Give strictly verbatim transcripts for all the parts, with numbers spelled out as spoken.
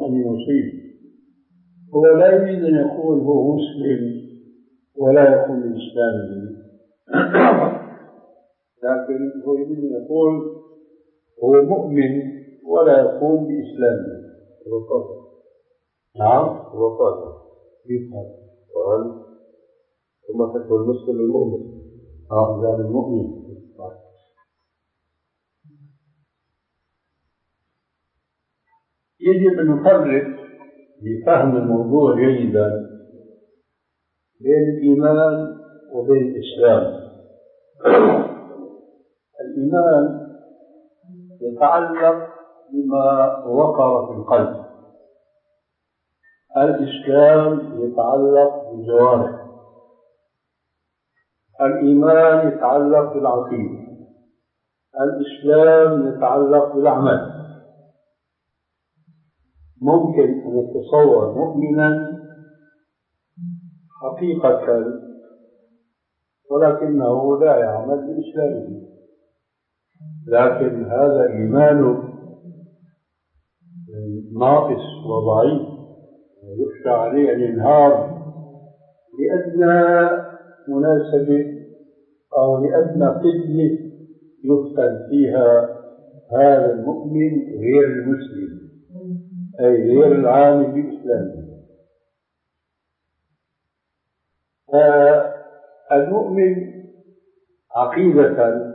أن يصيب. هو لا يريد أن يقول هو مسلم ولا يقول إسلامي، لكن هو يريد أن يقول هو مؤمن ولا يقوم بإسلامه. هو قادر. نعم هو قادر. كيف هذا؟ وهل ثم تكون المسلم المؤمن. اه هذا المؤمن. يجب أن نفرق لفهم الموضوع جيدا بين الإيمان وبين الإسلام. الإيمان يتعلق بما وقر في القلب، الإسلام يتعلق بالجوارح. الإيمان يتعلق بالعقيدة، الإسلام يتعلق بالأعمال. ممكن أن نتصور مؤمنا حقيقة ولكنه لا يعمل بإسلامه، لكن هذا إيمانه ناقص وضعيف ويخشى عليه الانهار لأدنى مناسبة أو لأدنى فتنة يفتن فيها هذا المؤمن غير المسلم، أي غير العامل بإسلامه. فالمؤمن عقيدة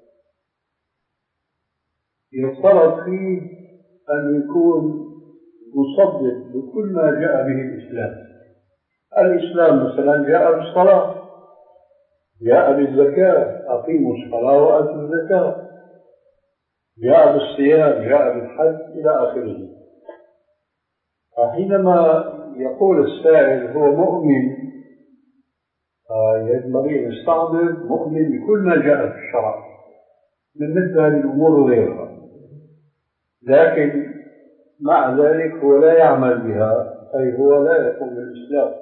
يفترض فيه أن يكون مصدق بكل ما جاء به الإسلام. الإسلام مثلا جاء بالصلاة، جاء بالزكاة، أقيموا الصلاة وآتوا الزكاة، جاء بالصيام، جاء بالحج إلى آخره. فحينما يقول السائل هو مؤمن، ينبغي أن يستعمل مؤمن بكل ما جاء في الشرع من مثل هذه الأمور وغيرها، لكن مع ذلك هو لا يعمل بها، أي هو لا يقوم بالإسلام.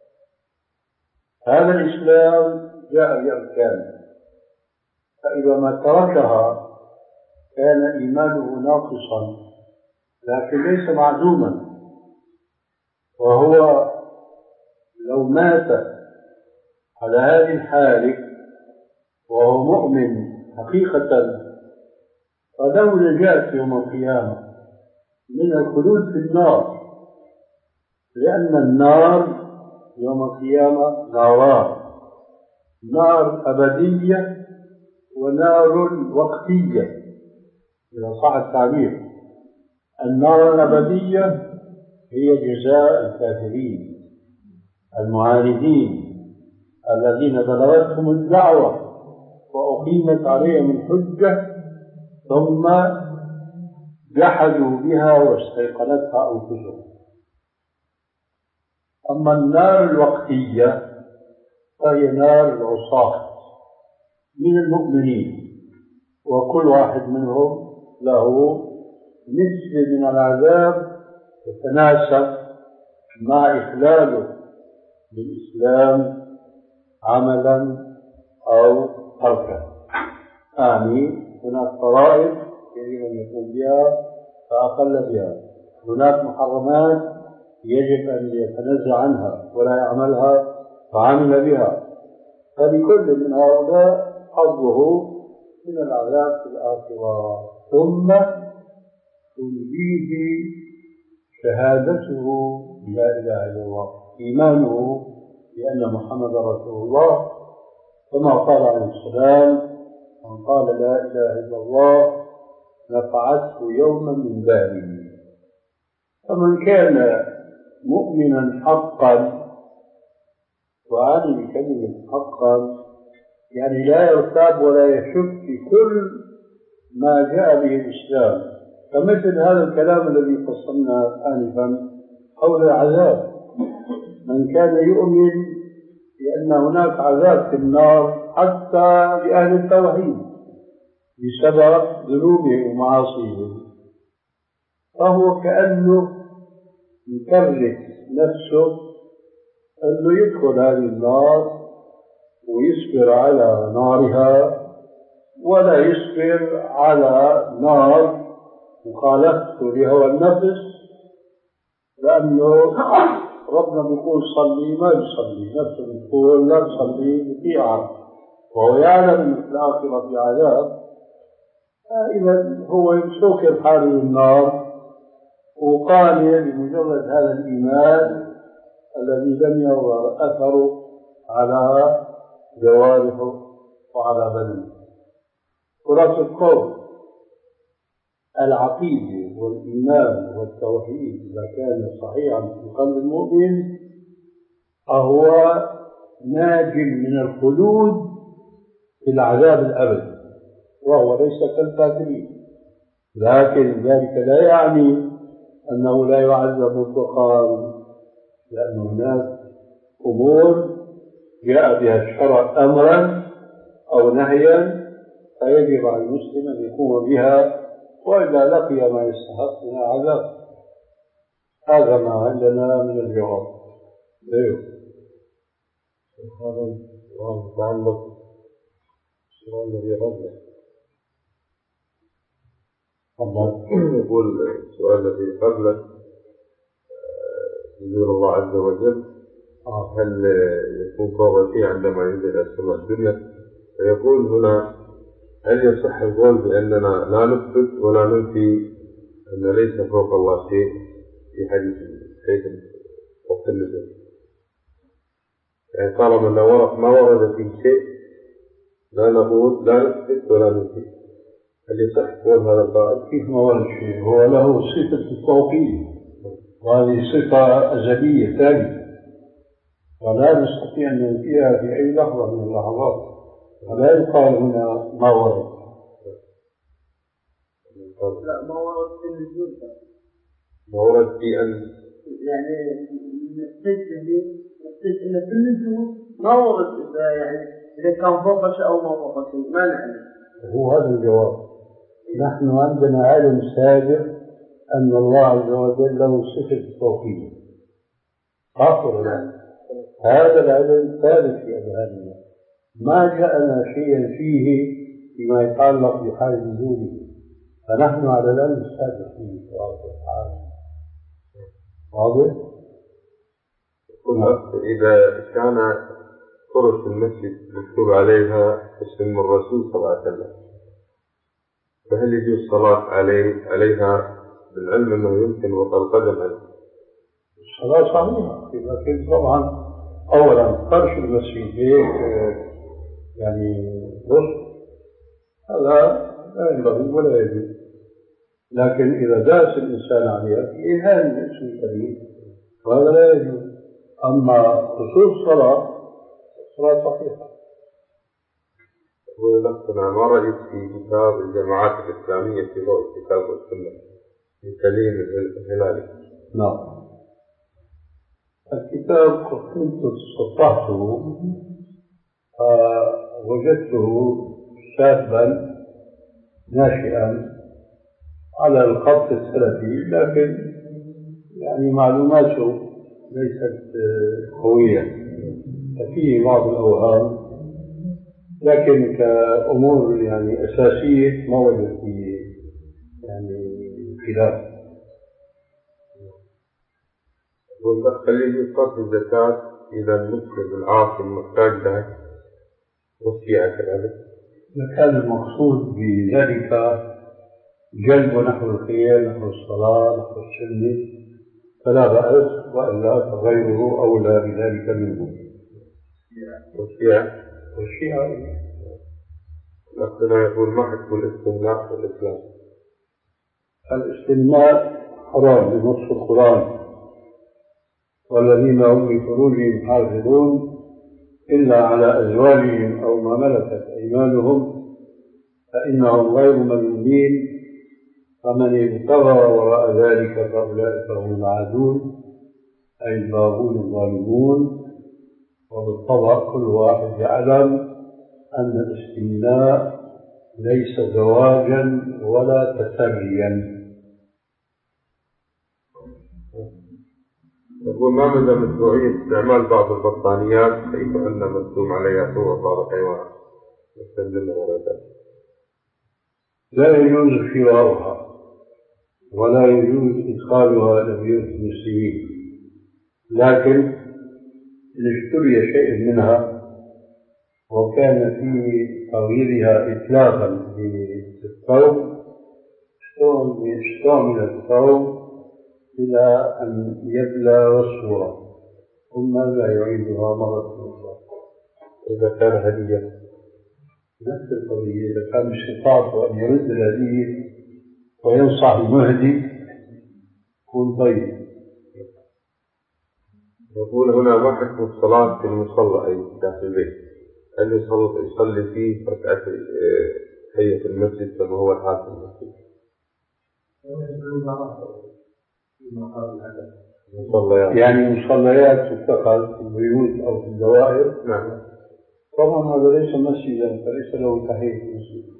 هذا الإسلام جاء بأركانه، فإذا ما تركها كان إيمانه ناقصا لكن ليس معدوما. وهو لو مات على هذه الحالة وهو مؤمن حقيقة فله نجاة يوم القيامة من الخلود في النار، لأن النار يوم القيامة ناران، نار أبدية ونار وقتية إذا صح التعبير. النار الأبدية هي جزاء الكافرين المعاندين الذين بلغتهم الدعوة وأقيمت عليهم الحجة ثم جحدوا بها واستيقنتها أنفسهم. أما النار الوقتية فهي نار العصاة من المؤمنين، وكل واحد منهم له نسبة من العذاب تتناسب مع إخلاله بالإسلام عملا أو تركا. يعني هناك فرائض يجب أن يقوم بها فأقل بها، هناك محرمات يجب أن يتنزه عنها ولا يعملها فعمل بها، فلكل من هؤلاء حظه من العذاب في الآخرة. ثم تنجيه شهادته لا إله إلا الله، إيمانه بأن محمد رسول الله، كما قال عليه السلام: من قال لا إله إلا الله نفعته يوما من باله. فمن كان مؤمنا حقا، وعني بكلمة حقا يعني لا يرتاب ولا يشك في كل ما جاء به الإسلام، فمثل هذا الكلام الذي فصلنا آنفا حول العذاب. من كان يؤمن بأن هناك عذاب في النار حتى لأهل التوحيد بسبب ذنوبهم ومعاصيهم، فهو كأنه يكرس نفسه أنه يدخل هذه النار ويصبر على نارها ولا يصبر على نار مخالفته لهوى النفس لأنه ربنا بيقول صلي ما يصلي، نفسه بيقول لا تصلي بطيعة، وهو يعلم أن في الآخرة في عذاب، إذا هو يسوكر حاله النار وقانع بمجرد هذا الإيمان الذي لم يظهر أثره على جوارحه وعلى بدنه. خلاصة القول العقيدة والإيمان والتوحيد إذا كان صحيحا في قلب المؤمن فهو ناج من الخلود في العذاب الأبدي، وهو ليس كالكافرين، لكن ذلك لا يعني أنه لا يعذب مطلقا، لأن هناك أمور جاء بها الشرع أمرا أو نهيا فيجب على المسلم أن يقوم بها، وإذا لقي ما يستحق من العذاب. هذا ما عندنا من الجواب. أيوه. هذا متعلق بالسؤال الذي قبله. الله يقول السؤال الذي قبله يقول الله عز وجل هل يكون فوق شيء عندما ينزل السماء الدنيا؟ فيقول هنا هل يصح القول بأننا لا نثبت ولا ننفي أن ليس فوق الله شيء في حديث حيث وقت النزول؟ يعني طالما ما ورد فيه شيء لا نقول لا نثبت ولا ننفي، هل يصح قول هذا القائل؟ كيف ما ورد شيء؟ هو له صفة التوقيت، وهذه صفة أزلية ثابتة ولا نستطيع أن ننفيها في أي لحظة من اللحظات، ولا يقال هنا ما ورد. لا ما ورد في النزول، ما ورد في أن يعني نستجد نستجد في النزول ما ورد إذا يعني إذا كان فوق شيء أو ما فوق شيء ما نعلم. هو هذا الجواب. نحن عندنا علم سابق أن الله عز وجل له صفة التوقيت، صح ولا لا؟ هذا العلم ثابت في أذهاننا، ما جاءنا شيئا فيه فيما يتعلق بحال نزوله، فنحن على العلم السابق فيه سبحانه. واضح؟ إذا كان فرش المسجد مكتوب عليها اسم الرسول صلى الله عليه وسلم، فهل يجوز الصلاة عليه عليها بالعلم أنه يمكن وقع القدم عليه؟ الصلاة صحيحة، لكن طبعا أولا فرش المسجد هيك يعني رسل هذا لا ينبغي ولا يجوز، لكن إذا داس الإنسان عليها في إهانة الاسم الكريم فهذا لا يجوز. أما خصوص الصلاة الصلاة صحيحة. ولكن ما رأيت في كتاب الجماعات الإسلامية في ضوء الكتاب والسنة من كليم الهلالي؟ نعم، الكتاب كنت استطعته وجدته شابا ناشئا على الخط السلفي، لكن يعني معلوماته ليست قوية، فيه بعض الأوهام، لكن كأمور يعني أساسية ما وجدت فيه يعني خلاف. والخليل يصرف الزكاة إذا المسلم العاصي محتاج لها وسيعة كذلك. إذا كان المقصود بذلك جلب نحو الخير نحو الصلاة نحو السنة فلا بأس، وإلا فغيره أولى بذلك منه. والشيعة والشيعة نحن يقول ما حكم الاستمناء في الإسلام؟ الاستمناء حرام بنص القرآن، والذين هم لفروجهم حافظون إلا على أزواجهم أو ما ملكت أيمانهم فإنهم غير ملومين، فمن ابتغى وراء ذلك فأولئك هم العادون أي الباغون الظالمون. وبالطبع كل واحد يعلم أن الاستمناء ليس زواجا ولا تسريا. يقول ما مدى مشروعية استعمال بعض البطانيات كيف أن مكتوب عليها صور بعض الحيوانات نستخدمها ولا ذلك؟ لا يجوز شراؤها، ولا يجوز إدخالها إلى بيوت المسلمين، لكن إن اشتري شيء منها وكان في تغييرها إتلافا للثوب استعمل الثوب إلى أن يبلى والصورة ثم لا يعيدها مرة أخرى. إذا كان هدية نفس القضية، إذا كان استطاعته أن يرد الهدية وينصح المهدي يكون طيب. يقول هنا ما حكم الصلاة في المصلى أي داخل البيت؟ هل يصلي يصلي فيه ركعة تحية المسجد كما هو الحال في المسجد؟ مصليات يعني مصليات تتخذ في البيوت أو في الدوائر. نعم. طبعا هذا ليس مسجدا فليس له تحية المسجد.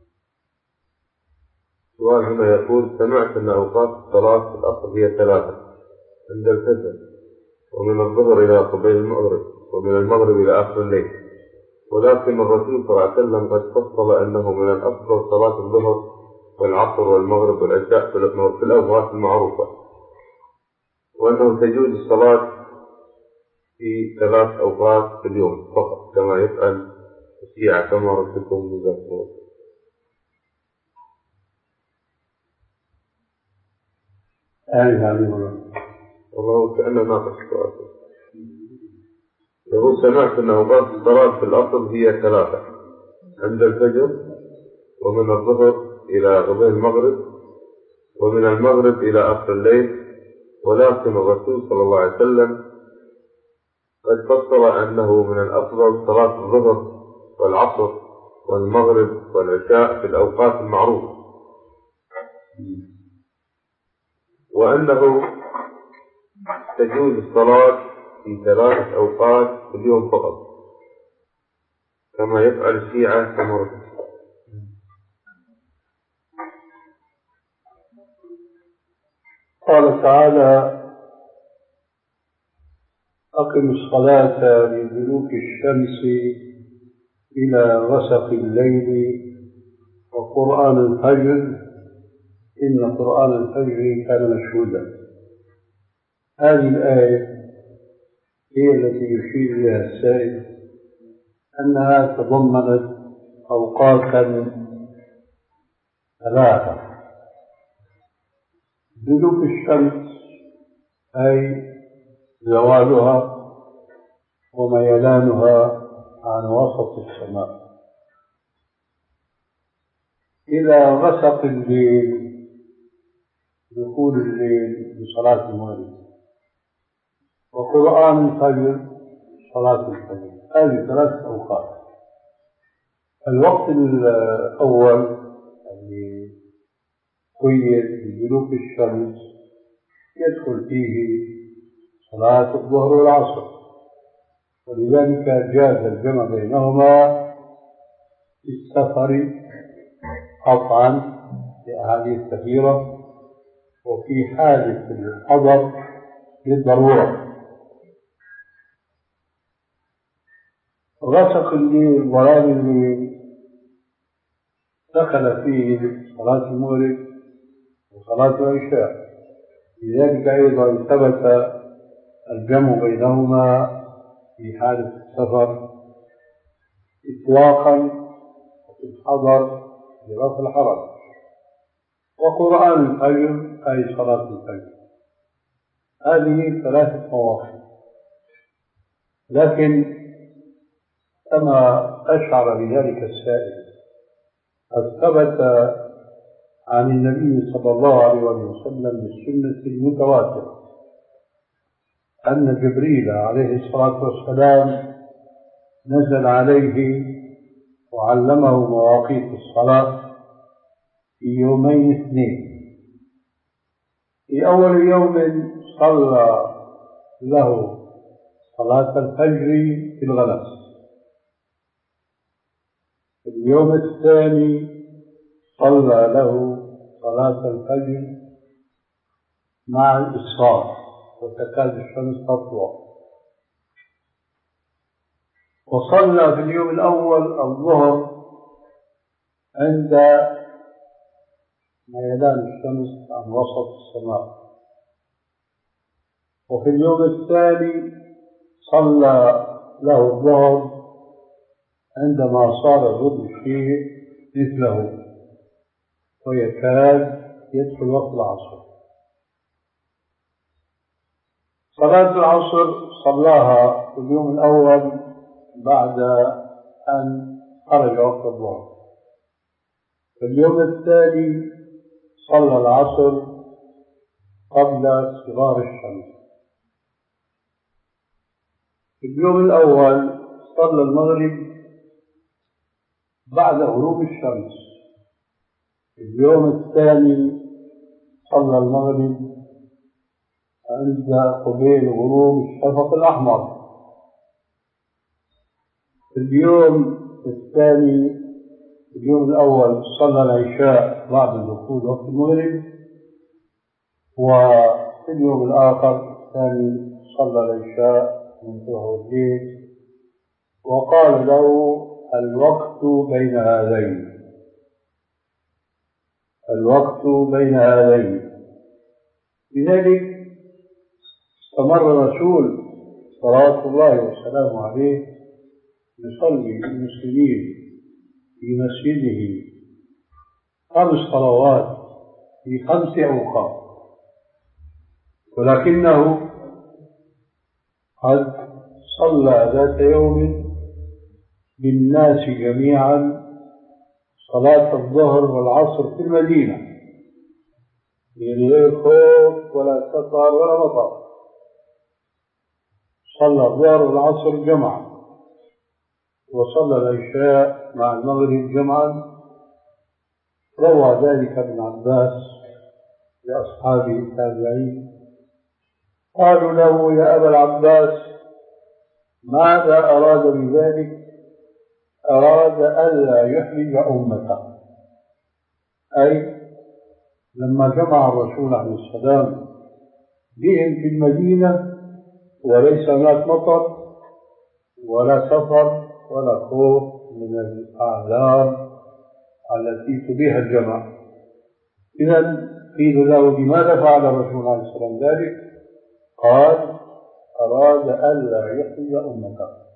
سؤال هنا يقول سمعت أن أوقات الصلاة في الأصل هي ثلاثة عند الفجر ومن الظهر إلى قبيل المغرب ومن المغرب إلى آخر الليل، ولكن الرسول صلى الله عليه وسلم قد فصل أنه من الأفضل صلاة الظهر والعصر والمغرب والعشاء في الأوقات المعروفة، وأنه تجوز الصلاة في ثلاث أوقات في اليوم فقط كما يفعل الشيعة كما ربكم جزاكم الله. والله كأنه ناقص السؤال. يقول سمعت أن أوقات الصلاة في الأصل هي ثلاثة عند الفجر ومن الظهر إلى قبيل المغرب ومن المغرب إلى آخر الليل، ولكن الرسول صلى الله عليه وسلم قد فصل أنه من الأفضل صلاة الظهر والعصر والمغرب والعشاء في الأوقات المعروفة، وأنه تجوز الصلاة في ثلاث أوقات في اليوم فقط كما يفعل الشيعة كما رأيت. قال تعالى أقم الصلاة لدلوك الشمس إلى غسق الليل وقرآن الفجر إن قرآن الفجر كان مشهودا. هذه الآية هي التي يشير إليها السائل أنها تضمنت أوقاتا ثلاثة: دلوك الشمس أي زوالها وميلانها عن وسط السماء، إلى غسق الليل دخول الليل بصلاة المغرب، وقرآن الفجر صلاة الفجر. هذه ثلاث أوقات. الوقت الأول اللي قيد بدلوك الشمس يدخل فيه صلاة الظهر والعصر، ولذلك جاز الجمع بينهما في السفر قطعا لأحاديث كثيرة، وفي حالة الحضر للضرورة. غسق الليل ظلام الليل دخل فيه صلاة المغرب وصلاة العشاء، لذلك أيضا ثبت الجمع بينهما في حالة السفر إطلاقا وفي الحضر برفع الحرج. وقرآن الفجر أي صلاة الفجر. هذه ثلاثة مواقف، لكن كما أشعر بذلك السائل قد ثبت عن النبي صلى الله عليه وسلم بالسنة المتواترة أن جبريل عليه الصلاة والسلام نزل عليه وعلمه مواقيت الصلاة في يومين اثنين. في أول يوم صلى له صلاة الفجر في الغلس، في اليوم الثاني صلى له صلاة الفجر مع الإسفار وتكاد الشمس تطلع، وصلى في اليوم الأول الظهر عند ميلان الشمس عن وسط السماء. وفي اليوم الثاني صلى له الظهر عندما صار ظل الشيء مثله ويكاد يدخل وقت العصر. صلاة العصر صلاها في اليوم الأول بعد أن خرج وقت الظهر. في اليوم الثاني صلى العصر قبل اصفرار الشمس. في اليوم الأول صلى المغرب بعد غروب الشمس. في اليوم الثاني صلى المغرب عند قبيل غروب الشفق الأحمر. في اليوم الثاني في اليوم الأول صلى العشاء بعد دخول وقت المغرب. وفي اليوم الآخر الثاني صلى العشاء من ظهر الليل. وقال له الوقت بين هذين الوقت بين هذين لذلك استمر الرسول صلوات الله وسلامه عليه يصلي بالمسلمين في مسجده خمس صلوات في خمس أوقات، ولكنه قد صلى ذات يوم بالناس جميعا صلاة الظهر والعصر في المدينة، يعني غير خوف ولا سفر ولا مطر. صلى الظهر والعصر جمعا، وصلى العشاء مع المغرب جمعا. روى ذلك ابن عباس لأصحابه التابعين، قالوا له يا أبا العباس ماذا أراد بذلك؟ أراد ألا يحرج أمته، أي لما جمع الرسول عليه السلام بهم في المدينة وليس هناك مطر ولا سفر ولا خوف من الأعذار التي تبيح الجمع. إذن قيل له لماذا فعل الرسول عليه السلام ذلك؟ قال أراد ألا يحرج أمته.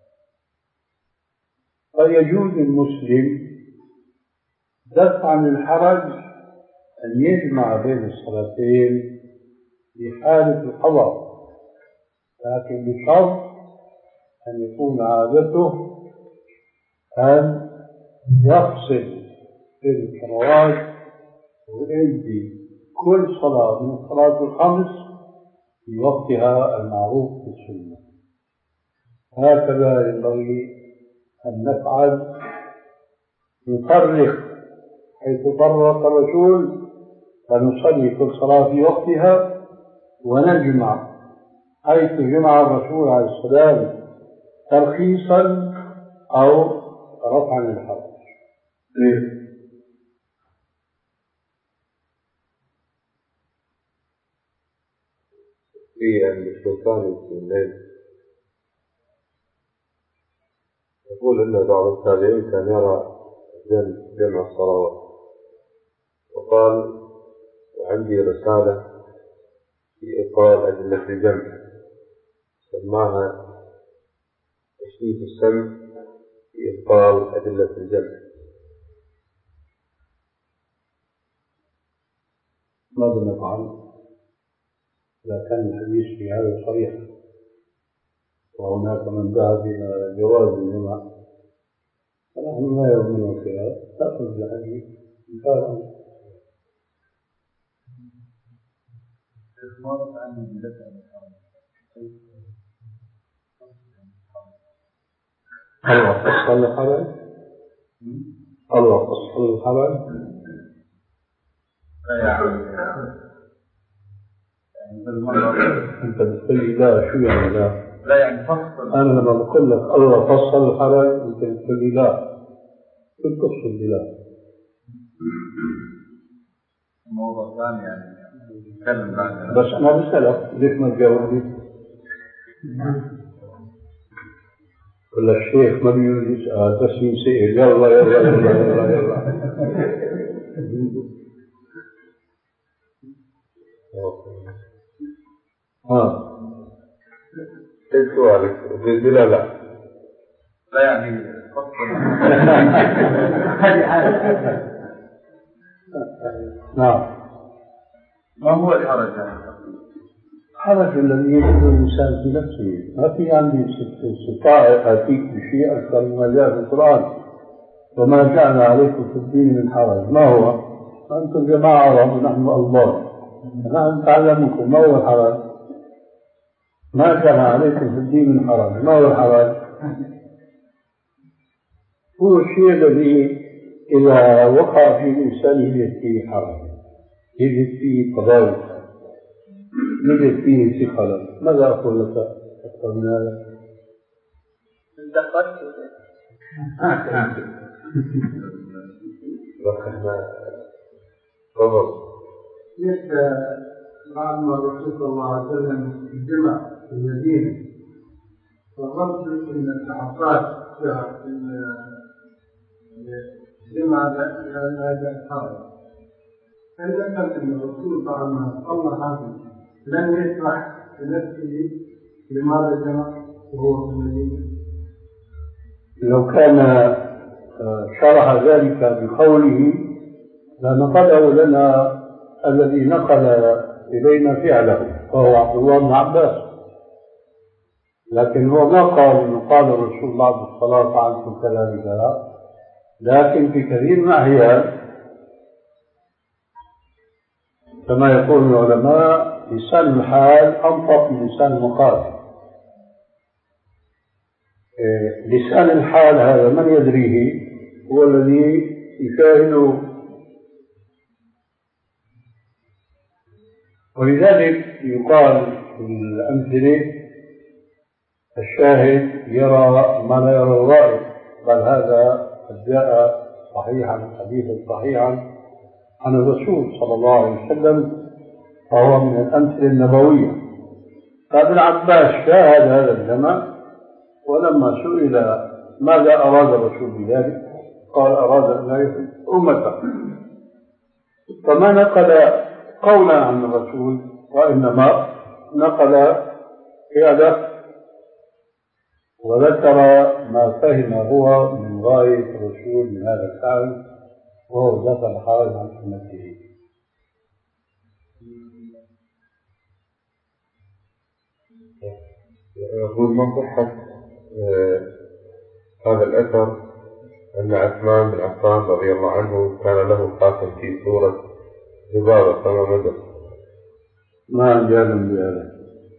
فيجوز المسلم دفعا للحرج أن يجمع بين الصلاتين في حالة الحضر، لكن بشرط أن يكون عادته أن يفصل بين الصلوات ويؤدي كل صلاة من الصلاة الخمس في وقتها المعروف بالسنة. هكذا ينبغي أن نفعل، نفرق حيث فرق الرسول فنصلي كل صلاة في وقتها، ونجمع حيث جمع الرسول عليه السلام ترخيصا أو رفعا للحرج. في السلطان في الليل يقول إن بعض التابعين كان يرى جمع الصلوات، وقال وعندي رسالة في إبطال أدلة الجمع سماها تشريف السمع في إبطال أدلة الجمع. ماذا نفعل إذا كان الحديث في هذا صريح وهناك من ذهب إلى جواز الجمع؟ فنحن ما يؤمنون فيها، تأخذ الحديث مثالا. الله فصل الحرج الله فصل الحرج لا يعني أنت بتقول لي لا، شو يعني لا؟ لا يعني فصل. أنا لما بقول لك الله فصل الحرج أنت بتقول لي لا، كنت تقصد لي لا. موضوع ثاني يعني نتكلم بعد. بس أنا بسألك ليش ما تجاوبني؟ ولا الشيخ ما بيقول يسأل بس ينسأل يلا يلا يلا يلا يلا ها ايش سؤالك؟ بلا لا لا يعني نعم. ما هو الحرج يعني؟ الحرج الذي يجد الإنسان في نفسه. ما في عندي استطاعة آتيك بشيء أكثر مما جاء في القرآن. وما جعل عليكم في الدين من حرج. ما هو؟ أنتم جماعة عرب ونحن الله، نحن نتعلمكم. ما هو الحرج؟ ما جعل عليكم في الدين من حرج. ما هو الحرج؟ هو الشيء الذي إذا وقع في الإنسان يجد فيه حرج، يجد فيه تضايق، يجد فيه ثقلا. ماذا أقول لك أكثر من هذا؟ ليس بعد ما الرسول صلى الله عليه وسلم الجمع في المدينة فظنت أن التعاطات في الجمع هذا الحرج. فإذا كان أن الرسول بعد ما صلى هذا لم يشرح لنفسه لماذا الجمع وهو في المدينة. لو كان شرح ذلك بقوله لنقله لنا الذي نقل إلينا فعله وهو عبد الله بن عباس، لكن هو ما قال إنه قال الرسول بعد الصلاة فعلت كذلك، لكن في كثير من الأحيان كما يقول العلماء لسان الحال أنطق من لسان المقال. لسان الحال هذا من يدريه هو الذي يشاهده، ولذلك يقال في الأمثلة الشاهد يرى ما لا يرى الرائي، بل هذا قد جاء صحيحا حديثا صحيحا عن الرسول صلى الله عليه وسلم، فهو من الأمثلة النبوية. فابن عباس شاهد هذا الجمع، ولما سئل ماذا أراد الرسول بذلك قال أراد أن لا يحب أمته، فما نقل قولا عن الرسول وإنما نقل فعله وذكر ما فهم هو من غاية الرسول من هذا الفعل، وهو دفع الحرج عن سنته. يقول ما صحة هذا الأثر أن عثمان بن عفان رضي الله عنه كان له خاتم في سورة ذبابة فما مدى؟ ما جالم بهذا.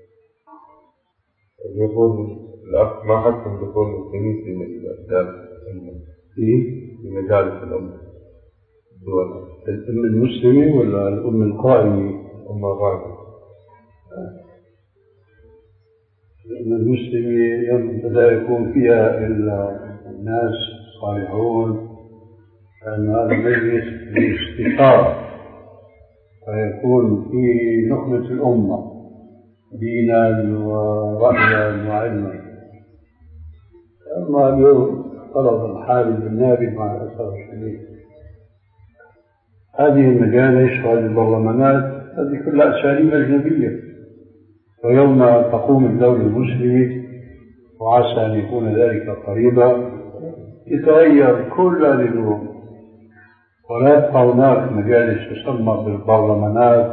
يقول الأخ ما حسن دخول المسلمين في مجالس في مجالس الأمة الدول. الأم المسلمة ولا الأم القائمة؟ أم القائمة. الأم المسلمة لا يكون فيها إلا الناس الصالحون، لأن هذا مجلس للاستشارة فيكون فيه نخبة الأمة دينا ورأيا وعلما. أما اليوم طلب الحال بالنابل مع الأسف الشديد. هذه المجالس وهذه البرلمانات هذه كلها أساليب أجنبية، ويوم تقوم الدولة المسلمة وعسى أن يكون ذلك قريبا يتغير كل هذه الأمور، ولا يبقى هناك مجالس تسمى بالبرلمانات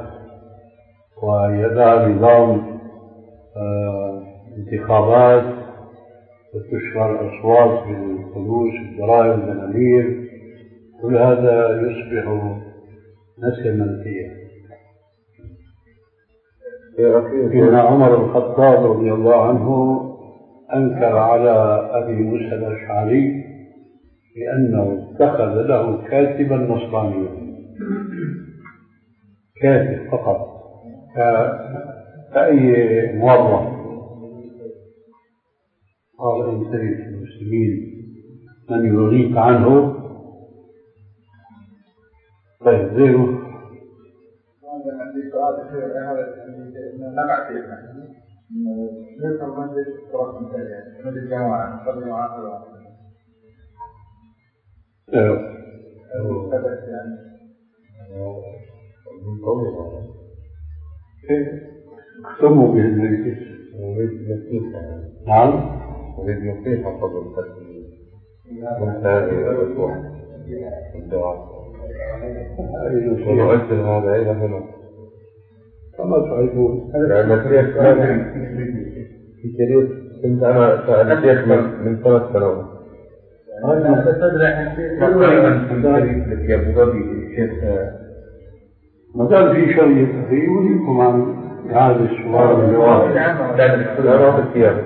ويدعى نظام آه انتخابات وتشهر الأصوات بالفلوس الجرائم الدنانير. كل هذا يصبح نسما فيه. إن عمر بن الخطاب رضي الله عنه أنكر على أبي موسى الأشعري لأنه اتخذ له كاتبا نصرانيا، كاتب فقط كأي موظف. قال إن تجد في المسلمين من يغيك عنه. طيب غيره. هذا عندي سؤال في هذا نبع فيه ليس المجلس فرق مثالية مجلس الجماعة نصلي معاه الوعد من طويل اختموا به المجلس. نعم. أريد نصيحة قبل الختم من هذه الأسبوع الدعاء ونؤثر هذا إلى هنا كما تعرفون. لأن الشيخ في كثير كنت أنا سأل الشيخ من ثلاث سنوات. هذا تدري لك يا أبو ظبي الشيخ ما دام في شيء يستفيد يقولكم عن هذا السؤال والجواب. لا أخذ فيها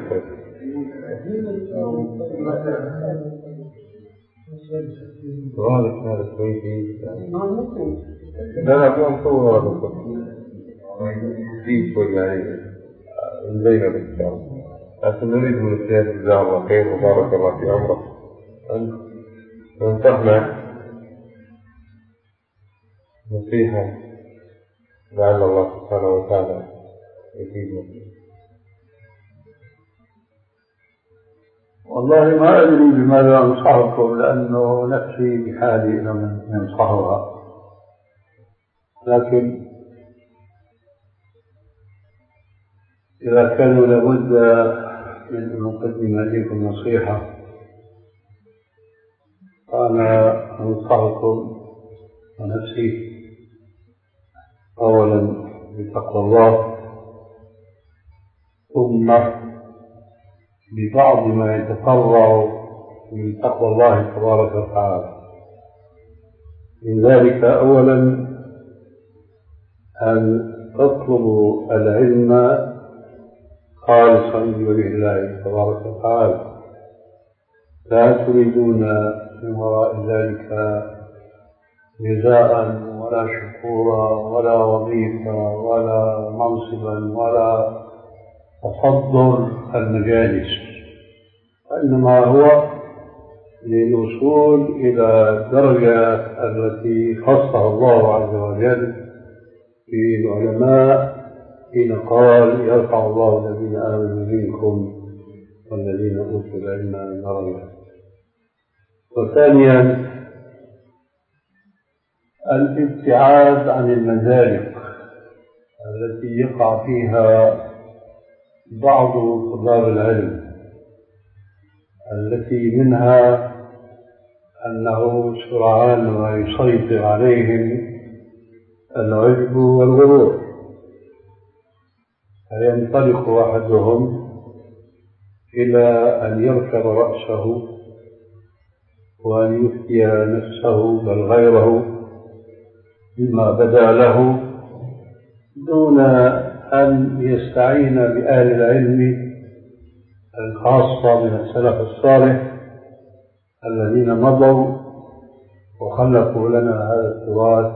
سؤالك هذا كويس. لا لا مو مصور هذا الصوت في شوي يعني زينا بالكلام، لكن نريد من الشيخ جزاه الله خير وبارك الله في عمره أن تنصحنا نصيحة لعل الله سبحانه وتعالى يفيدنا. والله ما أدري بماذا أنصحكم لأنه نفسي بحالي لمن ينصحها، لكن إذا كان لابد من أن أقدم إليكم نصيحة فأنا أنصحكم ونفسي أولا بتقوى الله، ثم ببعض ما يتفرع من تقوى الله تبارك وتعالى. من ذلك أولا أن تطلبوا العلم خالصا لوجه الله تبارك وتعالى، لا تريدون من وراء ذلك جزاء ولا شكورا ولا وظيفة ولا منصبا ولا تصدر المجالس، وإنما هو للوصول إلى الدرجة التي خصها الله عز وجل في العلماء حين قال يرفع الله الذين آمنوا منكم والذين أوتوا العلم درجات. وثانيا الابتعاد عن المزالق التي يقع فيها بعض طلاب العلم، التي منها أنه سرعان ما يسيطر عليهم العجب والغرور، فينطلق أحدهم إلى أن يركب رأسه وأن يفتي نفسه بل غيره بما بدا له دون أن يستعين بأهل العلم الخاصة من السلف الصالح الذين مضوا وخلقوا لنا هذا التراث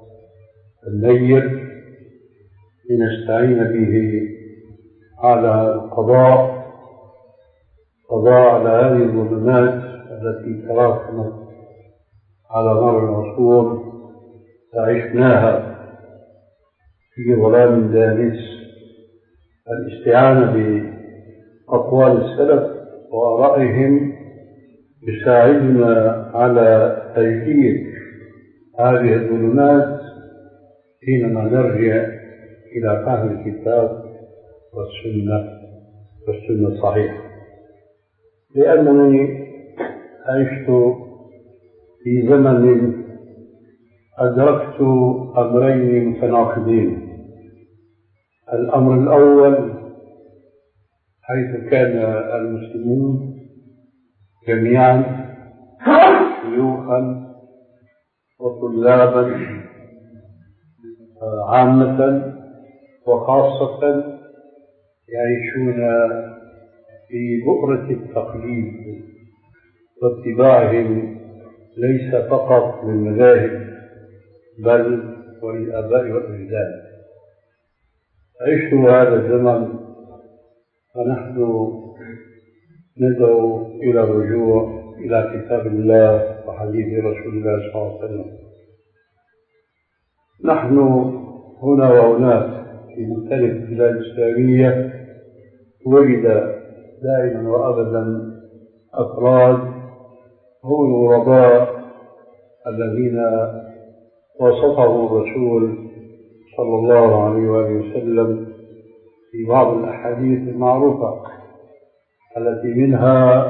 النير لنستعين به على القضاء قضاء على هذه الظلمات التي تراكمت على مر العصور فعشناها في ظلام دامس. الاستعانة بأقوال السلف وآرائهم يساعدنا على تجديد هذه الظلمات حينما نرجع إلى فهم الكتاب والسنة والسنة الصحيحة، لأنني عشت في زمن أدركت أمرين متناقضين. الأمر الأول حيث كان المسلمون جميعا شيوخا وطلابا عامة وخاصة يعيشون في بؤرة التقليد واتباعهم ليس فقط للمذاهب بل وللآباء والأجداد. عشت هذا الزمن ونحن ندعو إلى الرجوع إلى كتاب الله وحديث رسول الله صلى الله عليه وسلم. نحن هنا وهناك في مختلف البلاد الإسلامية وجد دائما وأبدا أفراد هم الغرباء الذين وصفه الرسول صلى الله عليه وآله وسلم في بعض الأحاديث المعروفة التي منها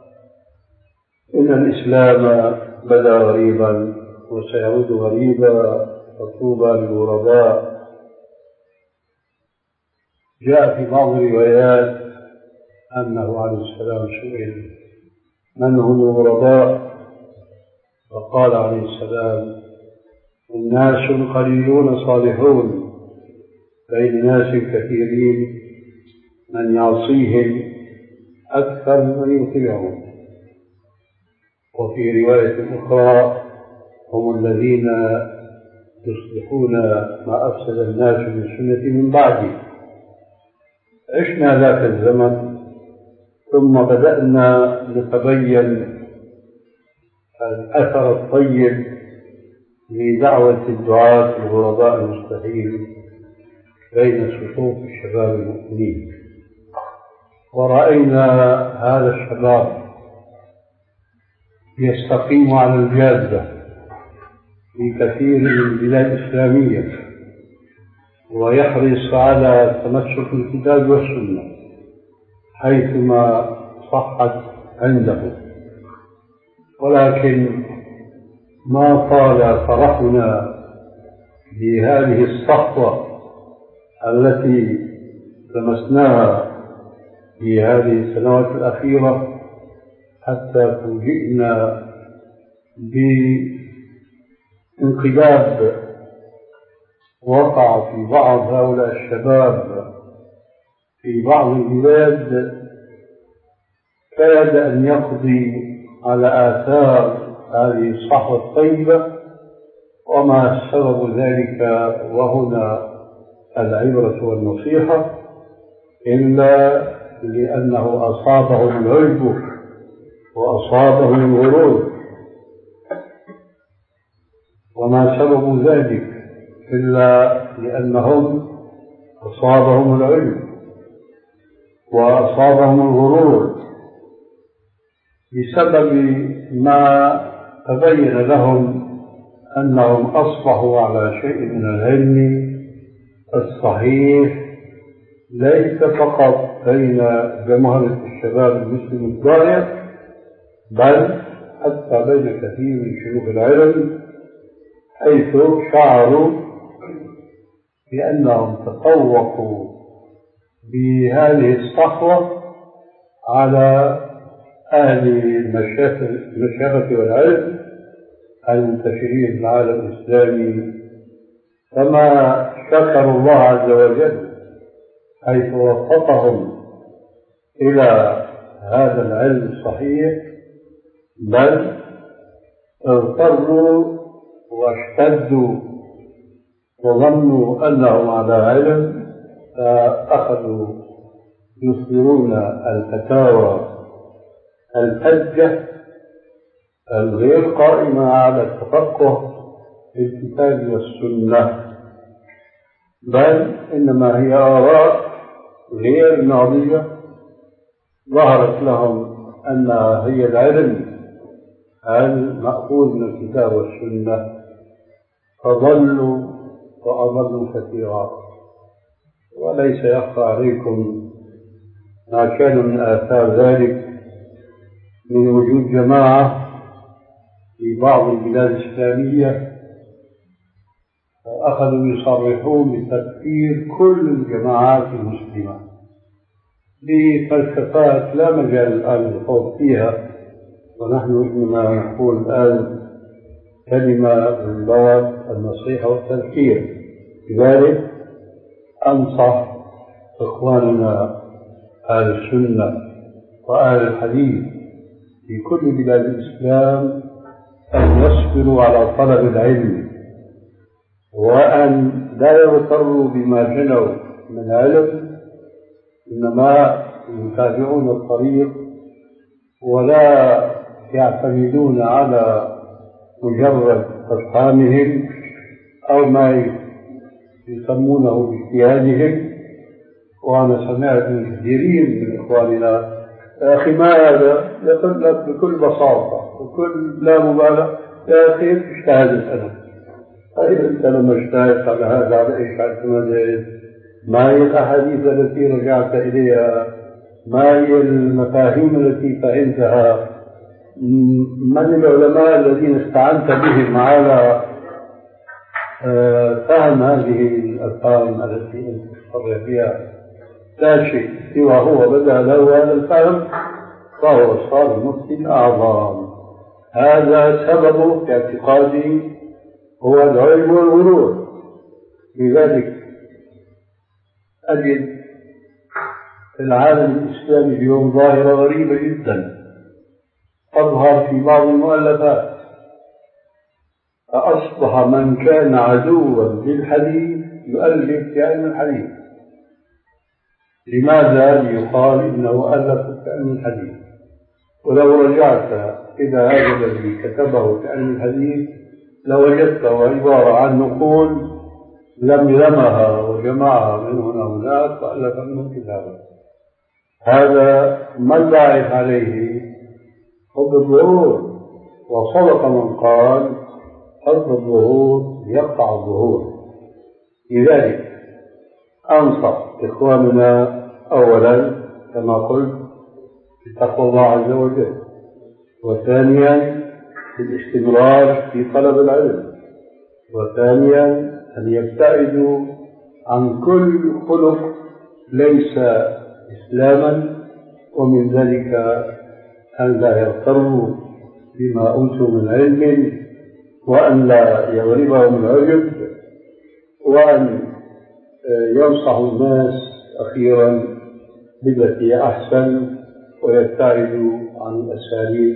إن الإسلام بدأ غريبا وسيعود غريبا فطوبى للغرباء. جاء في بعض الروايات أنه عليه السلام سئل من هم الغرباء، فقال عليه السلام الناس قليلون صالحون بين ناس كثيرين من يعصيهم أكثر من يطيعهم. وفي رواية أخرى هم الذين يصلحون ما أفسد الناس من سنة من بعدي. عشنا ذاك الزمن ثم بدأنا نتبين الأثر الطيب لدعوة الدعاة الغرباء المستحيل بين صفوف الشباب المؤمنين، ورأينا هذا الشباب يستقيم على الجادة في كثير من البلاد الإسلامية ويحرص على تمسك الكتاب والسنة حيثما صحت عنده، ولكن ما طال فرحنا بهذه الصحوة التي لمسناها في هذه السنوات الأخيرة حتى فوجئنا بانقلاب وقع في بعض هؤلاء الشباب في بعض البلاد كاد أن يقضي على آثار هذه الصحوة الطيبة. وما سبب ذلك وهنا العبرة والنصيحة إلا لأنه أصابهم العجب وأصابهم الغرور. وما سبب ذلك إلا لأنهم أصابهم العجب وأصابهم الغرور بسبب ما تبين لهم أنهم أصبحوا على شيء من العلم الصحيح ليس فقط بين جمهرة الشباب المسلم الضائع بل حتى بين كثير من شيوخ العلم، حيث شعروا بأنهم تفوقوا بهذه الصحوة على أهل المشافة والعلم المنتشرين في العالم الإسلامي، كما شكروا الله عز وجل حيث وفقهم إلى هذا العلم الصحيح، بل اغتروا واشتدوا وظنوا أنهم على علم فأخذوا يصدرون الفتاوى الحجة الغير قائمة على التفقه في الكتاب والسنة، بل إنما هي آراء غير ناضجة ظهرت لهم أنها هي العلم المأخوذ من الكتاب والسنة، فضلوا وأضلوا كثيرا. وليس يخفى عليكم ما كان من آثار ذلك من وجود جماعة في بعض البلاد الإسلامية أخذوا يصرحون بتكفير كل الجماعات المسلمة بفلسفات لا مجال الآن للخوض فيها، ونحن إنما نقول الآن كلمة من باب النصيحة والتذكير. لذلك أنصح إخواننا أهل السنة وأهل الحديث في كل بلاد الإسلام أن يصبروا على طلب العلم، وأن لا يغتروا بما جنوا من علم، إنما يتابعون الطريق ولا يعتمدون على مجرد أفهامهم أو ما يسمونه باجتهادهم. وأنا سمعت من كثيرين من إخواننا يا أخي ما هذا، يقول لك بكل بساطة وكل لا مبالغة يا أخي اجتهدت أنا، طيب أنت لما اشتهدت على هذا على إيش اعتمدت؟ ما هي الأحاديث التي رجعت إليها؟ ما هي المفاهيم التي فهمتها؟ من العلماء الذين استعنت بهم على فهم هذه الأفهام التي أنت تصرح بها؟ لا شيء سوى هو بدأ له هذا الفهم فهو صار المفتي الأعظم. هذا سببه في اعتقادي هو العلم والغرور. لذلك أجد في العالم الإسلامي اليوم ظاهرة غريبة جدا تظهر في بعض المؤلفات، فأصبح من كان عدوا للحديث يؤلف في علم الحديث. لماذا؟ ليقال إنه ألف في علم الحديث. ولو رجعت إلى هذا الذي كتبه في علم الحديث لوجدته عبارة عن نقول لملمها وجمعها من هنا وهناك وألف منه كتابا. هذا ما الباعث عليه؟ حب الظهور، وصدق من قال حب الظهور يقطع الظهور. لذلك أنصح إخواننا أولا كما قلت بتقوى الله عز وجل، وثانيا الاستمرار في طلب العلم، وثانيا أن يبتعدوا عن كل خلق ليس إسلاما، ومن ذلك أن لا يغتروا بما أوتوا من علم، وأن لا يغلبهم العجب، وأن ينصحوا الناس أخيرا بالتي أحسن، ويبتعدوا عن الأساليب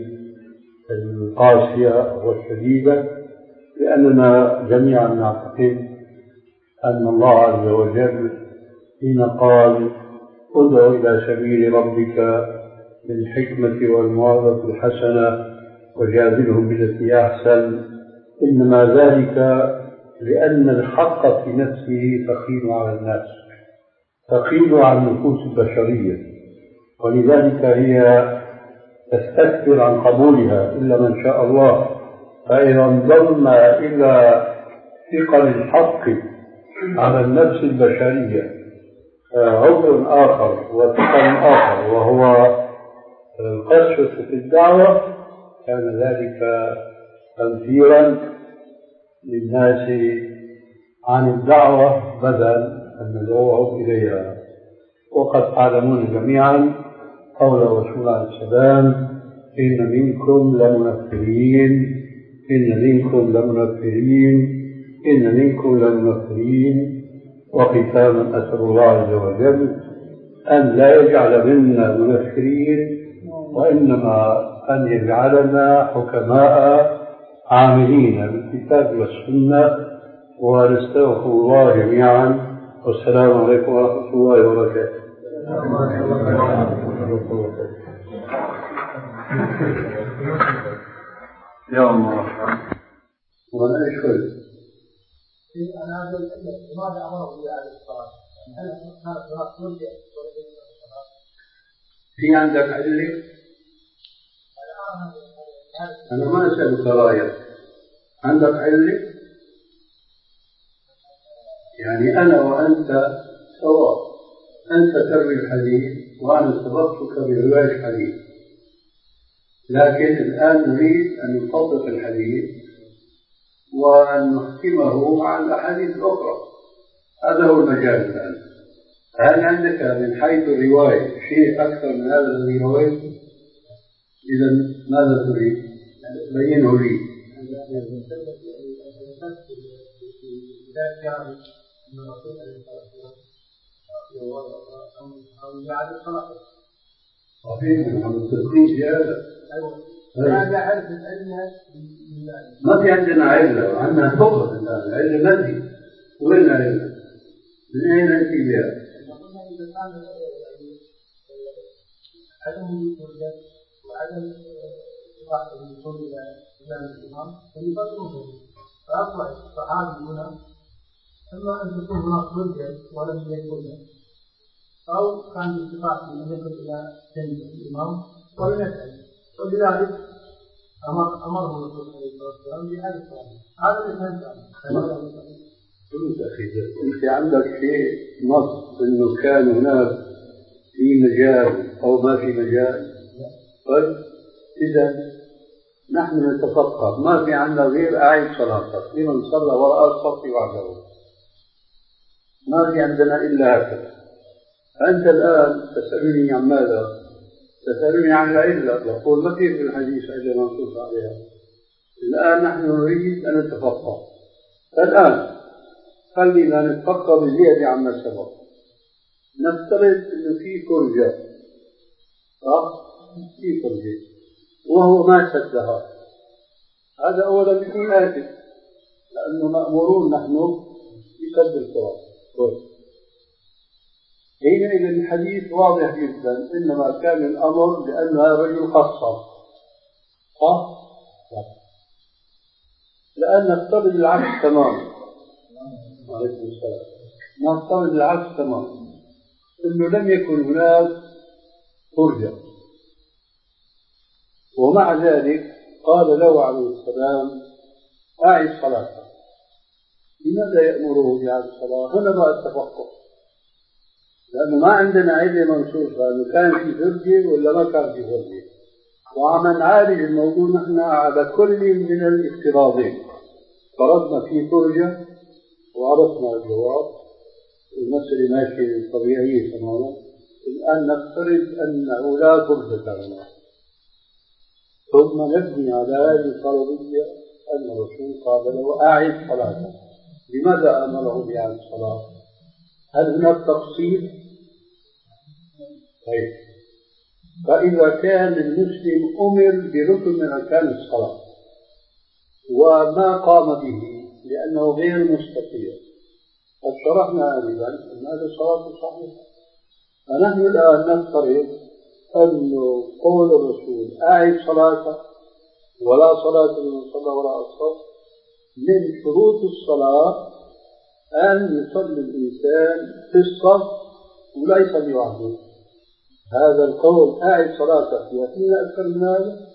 القاسية والشديدة، لأننا جميعا نعتقد أن الله عز وجل حين قال ادع إلى سبيل ربك بالحكمة والموعظة الحسنة وجادلهم بالتي أحسن، إنما ذلك لأن الحق في نفسه ثقيل على الناس، ثقيل على النفوس البشرية، ولذلك هي تستكبر عن قبولها إلا من شاء الله. فإذا انضم إلى ثقل الحق على النفس البشرية عذر آخر وثقل آخر وهو القسوة في الدعوة، كان ذلك تنفيرا للناس عن الدعوة بدل أن ندعوهم إليها. وقد تعلمون جميعا قول الرسول عليه السلام إن منكم لمنفرين إن منكم لمنفرين إن منكم لمنفرين. وختاما أسأل الله عز وجل أن لا يجعل منا منفرين، وإنما أن يجعلنا حكماء عاملين بالكتاب والسنة. ونستغفر الله جميعا، والسلام عليكم ورحمة الله وبركاته. يا الله وأنا أشكر أنا هذا لماذا أمره بهذه الصلاة؟ هل هذا الصلاة ترجع في عندك علة؟ أنا ما أسألك رأيك، عندك علة؟ يعني أنا وأنت سواء، أنت تروي الحديث وأنا سبقتك برواية الحديث، لكن الآن نريد أن نطبق الحديث وأن نختمه مع الأحاديث الأخرى. هذا هو المجال الآن. هل عندك من حيث الرواية شيء أكثر من هذا الذي رويته؟ إذا ماذا تريد؟ بينه لي. صحيح، نحن متفقين في هذا. ما في عندنا علة، عندنا فقط الآن، العلة التي وين العلة؟ من أين نأتي بها؟ عدم الوجود وعدم إصلاح الوصول إلى إمام الإمام فيبطلون به، فأصبح الصحابي هنا إما أن تكون هناك وجود ولم يكن له، أو كان باتفاق أن يصل إلى سن الإمام ولم يسأل، ولذلك أمر أمره الرسول عليه الصلاة والسلام بهذا الصلاة. هذا الاثنين كانوا. فهمت أخي، أنت عندك شيء نص إنه كان هناك في مجال أو ما في مجال؟ طيب إذا نحن نتفقه، ما في عندنا غير أعيد صلاتك لمن صلى وراء الصف وحده، ما في عندنا إلا هكذا. أنت الآن تسألني عن ماذا؟ تسألني عن العلة، يقول ما في الحديث علة منصوص عليها. الآن نحن نريد أن نتفقه. الآن خلينا نتفقه بزيادة عما سبق. نفترض أنه في فرجة، صح؟ في فرجة وهو ما سدها، هذا أولا بيكون آثم، لأنه مأمورون نحن بسد الفرج. حينئذ الحديث واضح جدا، إنما كان الأمر لأنها رجل خاصة، صح؟ لأن نفترض العكس تماما. عليكم السلام. نفترض العكس تماما، إنه لم يكن هناك فرجة، ومع ذلك قال له عليه السلام أعد صلاتك. لماذا يأمره بإعادة الصلاة؟ هنا بقى التفقه، لأنه ما عندنا علة منصوصة أنه كان في فرجة ولا ما كان في فرجة، وعم نعالج الموضوع نحن على كل من الافتراضين. فرضنا في فرجة وعرفنا الجواب، المسألة ماشية طبيعية تماما. الآن نفترض أنه لا فرجة هنا، ثم نبني على هذه الفرضية أن الرسول قال له أعد صلاتك. لماذا أمره بإعادة الصلاة؟ هل هناك تفصيل؟ طيب، فإذا كان المسلم أمر بركن من أركان الصلاة وما قام به لأنه غير مستطيع، قد شرحنا آنفا أن هذه الصلاة صحيحة. فنحن الآن نفترض أن قول الرسول أعد صلاتك ولا صلاة لمن صلى وراء الصف من شروط الصلاة أن يصلي الإنسان في الصف وليس لوحده. هذا القول أعد صلاتك يأتينا أكثر من هذا؟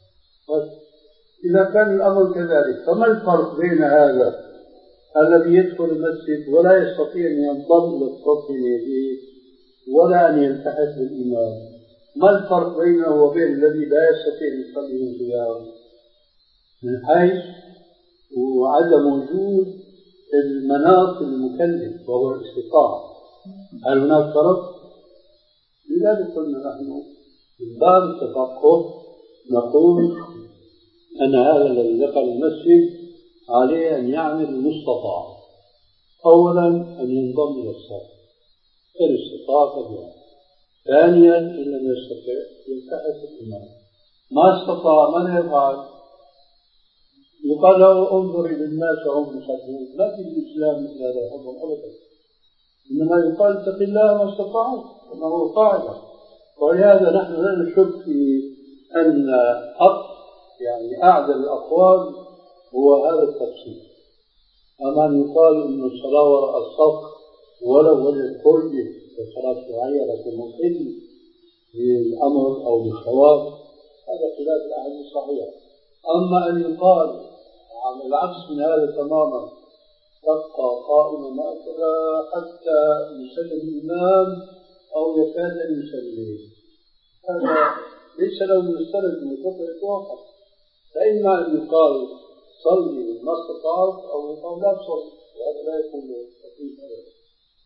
إذا كان الأمر كذلك، فما الفرق بين هذا الذي يدخل المسجد ولا يستطيع أن ينضم للصف بين يديه ولا أن يلتحق بالإمام؟ ما الفرق بينه وبين الذي لا يستطيع أن يصلي من قيام؟ من حيث وعدم وجود المناط المكلف وهو الاستطاعة. هل هناك فرق؟ لذلك قلنا نحن من باب التفقه نقول أن هذا الذي دخل المسجد عليه أن يعمل المستطاع. أولا أن ينضم إلى الصف إن استطاع فبها. ثانيا إن لم يستطع يلتحق الإمام. ما استطاع من يفعل؟ يقال له انظر إلى الناس وهم يصلون. لا في الإسلام مثل هذا الحكم أبدا، إنما يقال اتق الله ما استطاعوا إنه قاعدة. ولهذا نحن لا نشك في أن أقل يعني أعدل الأقوال هو هذا التفسير. أما أن يقال أن الصلاة وراء الصف ولو وجد فرجة كصلاة شرعية لكن مخل للأمر أو للثواب، هذا خلاف الأحاديث الصحيحة. أما أن يقال على العكس من هذا تماما تبقى قائما هكذا حتى يسلم الإمام أو يكاد أن يسلم، هذا ليس له مستند من قطع إطلاقا. فإما أن يقال صلي ما استطعت أو يقال لا تصلي، وهذا لا يكون تكليف أبدا.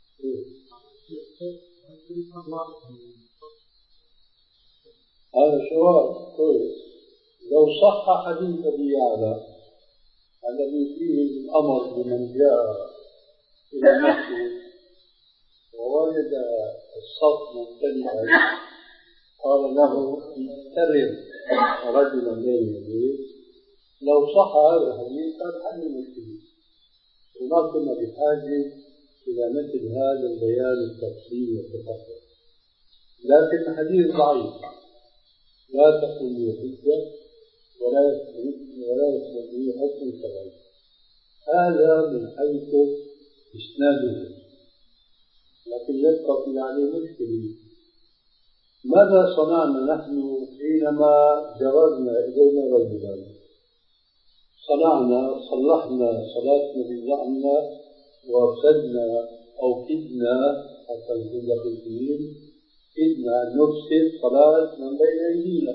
هذا سؤال كويس. لو صح حديث أبي يعلى الذي فيه الأمر بمن جاء إلى المسجد ووجد الصف ممتلئا قال له اضطرب رجلا بين يديه، لو صح هذا الحديث كان حل المشكلة، وما كنا بحاجة إلى مثل هذا البيان التفصيلي والتفصيل. لكن الحديث ضعيف لا تكون به حجة ولا ولا يكون به حكم شرعي. هذا من حيث إسناده، لكن يبقى في عليه مشكلة. ماذا صنعنا نحن حينما جررنا إلينا رجلا صنعنا صلحنا صلاتنا بزعمنا وفسدنا أو كدنا حتى نكون دقيقين كدنا أن نفسد صلاة من بين أيدينا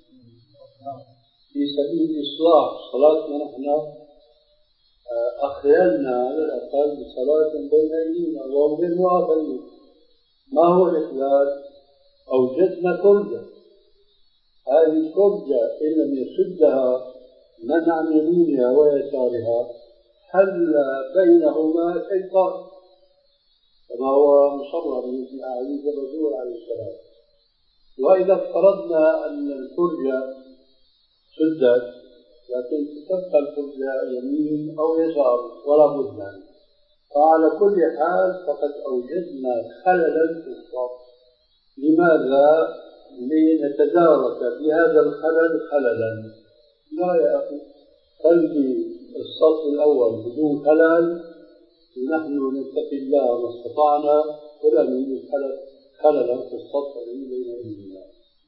في سبيل إصلاح صلاتنا نحن أخيلنا على الأقل بصلاة بين أيدينا وهو غير معطل. ما هو الإخلال؟ أوجدنا فرجة، هذه الفرجة إن لم يسدها من عن يمينها ويسارها حل بينهما شيطان كما هو مصرح في أحاديث الرسول عليه السلام. وإذا افترضنا أن الفرجة سدت لكن تبقى الفرجة يمين أو يسار ولا بد منه، فعلى كل حال فقد أوجدنا خللا في الصف. لماذا؟ لنتدارك بهذا الخلل خللا. لا يا أخي، خلي الصف الأول بدون خلل ونحن نتقي الله ما استطعنا ولا نريد خللا في الصف الذي بين أيدينا.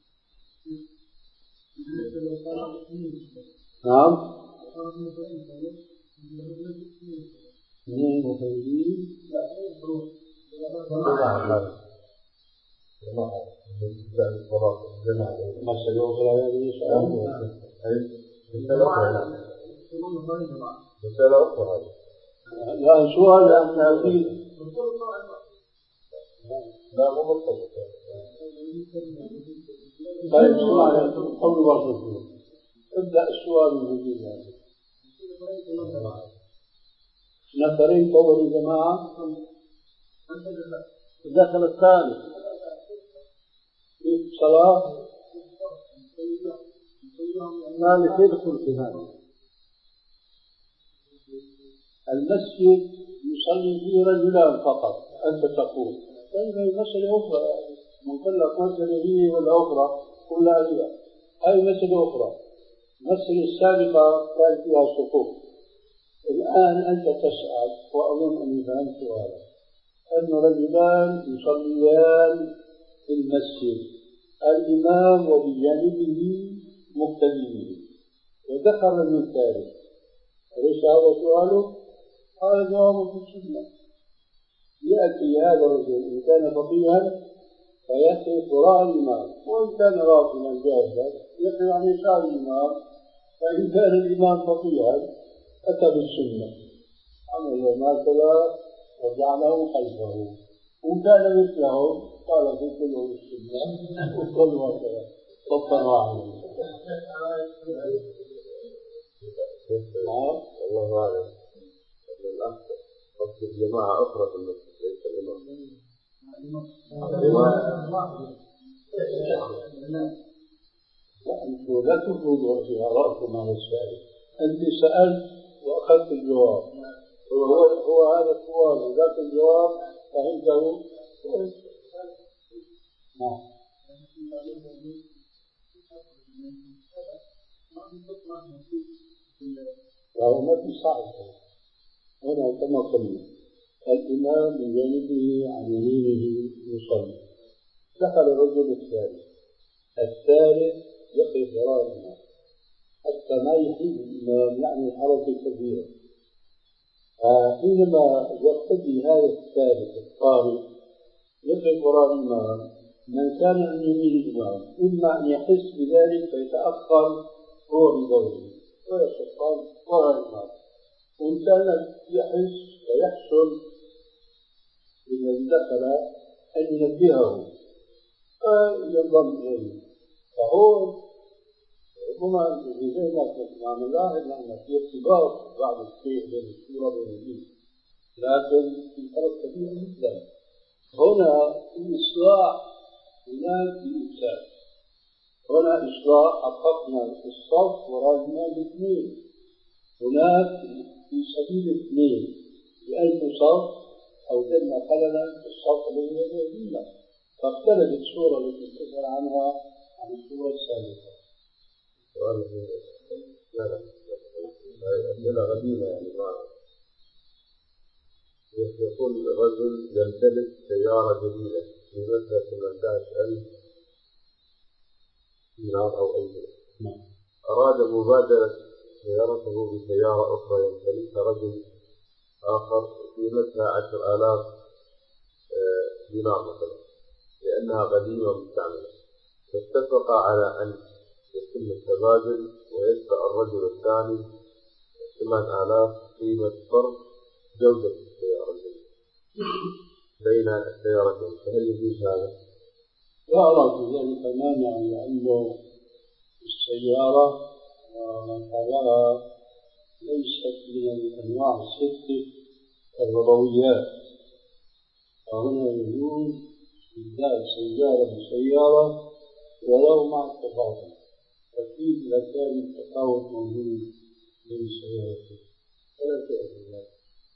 نعم. اثنين وخمسين. مسألة أخرى هذه مسألة أخرى. لا سؤال عن تعطيل. لا مو مطلوب. طيب سؤال قبل ما ابدأ السؤال من جديد. نفرين طول الجماعة دخل الثالث في الصلاة الثالث يدخل في هذا المسجد يصلي فيه رجلان فقط. أنت تقول طيب هي مسألة أخرى، ممكن لك مسألة هي ولا أخرى كلها هي هاي مسألة أخرى. المسألة السابقة كان فيها صفوف. الآن أنت تسأل وأظن أني فهمت سؤالك أن رجلان يصليان في المسجد، الإمام وبجانبه مقتديه، ودخل رجل ثالث. أليس هذا سؤاله؟ هذا جوابه في السنة. يأتي هذا الرجل إن كان فقيها فيقف وراء الإمام، وإن كان غافلا جاهلا يقف عن يسار الإمام، فإن كان الإمام فقيها أتى بالسنة عمل هكذا وجعله خلفه، وإن كان مثله قال في كله السنة وكل هكذا صفا واحدا. الله أعلم. الأخطر قصد الجماعة أخرى في المسجد ليس الإمام. لا أنتم لا تفرضوا في آرائكم على السائل. أنت سألت وأخذت الجواب، هو هو هذا السؤال وذاك الجواب فهمته. نعم. وهو ما في صعب هنا كما قلنا الإمام من جانبه عن يمينه يصلي. دخل الرجل الثالث، الثالث يقف وراء الإمام حتى ما يحيي الإمام يعني حركة كبيرة. حينما يقتدي هذا الثالث الطارئ يقف وراء الإمام، من كان عن يمين الإمام إما أن يحس بذلك فيتأخر هو بدوره ويشقان وراء الإمام، وإن كان يحس فيحصل لمن دخل أن ينبهه فينضم إليه. فهو ربما زي ما كنا نلاحظ أن في ارتباط بعض الشيء بين السورة وبين الدين، لكن في فرق كبير جدا. هنا الإصلاح هناك بإفساد. هنا إصلاح حققنا الصف وراء الإمام اثنين، هناك في سبيل اثنين بألف صف أوجدنا خللا في الصف الذي يدينا، فاختلفت الصورة التي تسأل عنها عن الصورة السابقة. لا لا أسئلة غريبة يعني ما يقول الرجل يمتلك سيارة جديدة بمبلغ ثمانية عشر ألف دينار أو أي شيء. أراد مبادلة سيارته بسيارة أخرى يمتلكها رجل آخر قيمتها عشر آلاف دينار مثلا لأنها قديمة ومستعملة، فاتفقا على أن يتم التبادل ويدفع الرجل الثاني ثمان آلاف قيمة فرق جودة السيارة بين السيارتين، فهل يجوز هذا؟ لا أرى ذلك مانع، لأنه السيارة ومثلها ليست من الأنواع الستة الربويات، فهنا يجوز إبداء سيارة بسيارة ولو مع التفاوت، أكيد إذا كان التفاوت موجود بين السيارتين فلا تأتي ذلك.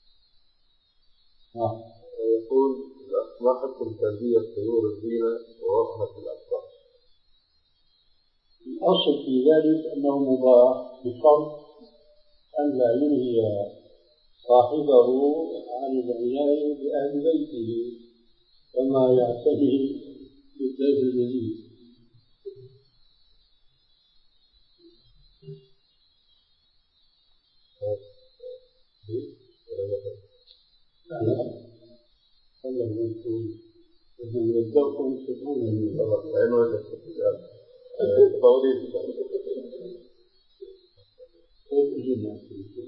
نعم. يقول ما حكم تربية طيور الزينة ووضعها في الأسواق؟ الأصل في ذلك أنه مباح بشرط أن لا ينهي صاحبه عن العناية بأهل بيته كما يعتني بالضيف الجديد. لا لا هذا المنصوب إذن يبدأكم تدعون من الله لأنه هذا التطوري كيف الجنة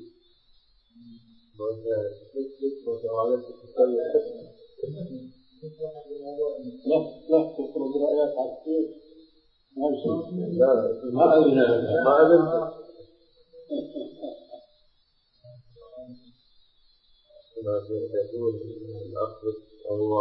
لا لا تفرض رأيك على الكيف ما يصير. ما أذن ما أذن يقول الأخذ هو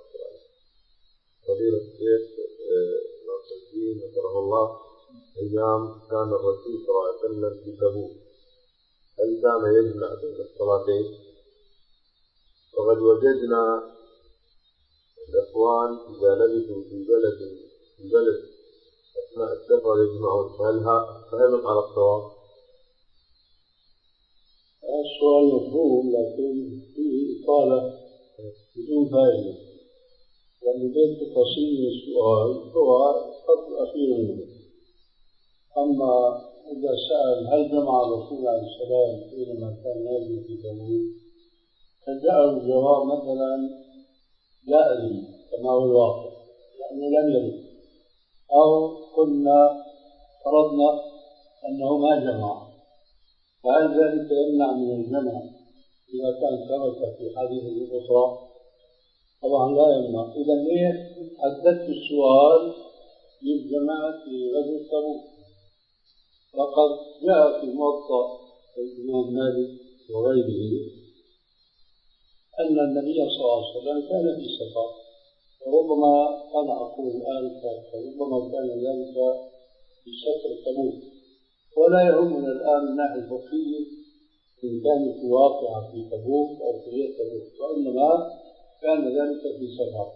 فضيلة الشيخ ناصر الدين نصره الله، أيام كان الرسول صلى الله عليه وسلم في تبوك هل كان يجمع بين الصلاتين؟ وقد وجدنا الإخوان إذا لبثوا في بلد في بلد أثناء السفر يجمعون، فهل فهل على الصواب؟ السؤال مفهوم لكن فيه إطالة بدون فائدة، لأن بين تفاصيل السؤال هو الخط الأخير منه. أما إذا سأل هل جمع الرسول عليه السلام حينما كان يجري في تبوك فجاء الجواب مثلا لا أدري كما هو الواقع لأنه لم يرد، أو كنا فرضنا أنه ما جمع، فهل ذلك يمنع من الجمع إذا كان ثبت في حديث الأخرى؟ طبعا لا يمنع. إذا ليه حددت السؤال للجماعة في غزوة تبوك؟ وقد جاء في موطأ الإمام مالك وغيره أن النبي صلى الله عليه وسلم كان في سفر، وربما أنا أقول الآن فربما كان ذلك في سفر تبوك، ولا يهمنا الآن من الناحية الفقهية إن كانت واقعة في تبوك أو في غير تبوك، وإنما كان ذلك في سفر.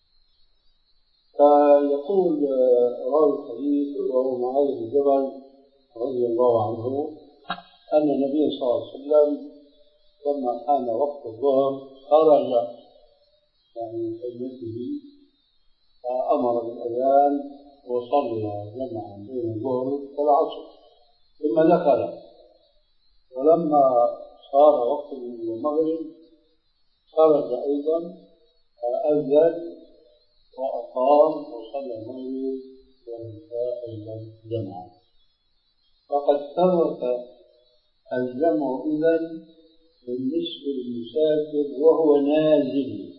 فيقول راوي الحديث وهو معاذ بن جبل رضي الله عنه أن النبي صلى الله عليه وسلم لما كان وقت الظهر خرج يعني من خيمته فأمر بالأذان وصلى جمعا بين الظهر والعصر ثم دخل، ولما صار وقت المغرب خرج أيضا أذن وأقام وصلى المغرب والعشاء أيضا جمعا. فقد ثبت الجمع إذن بالنسبة للمسافر وهو نازل،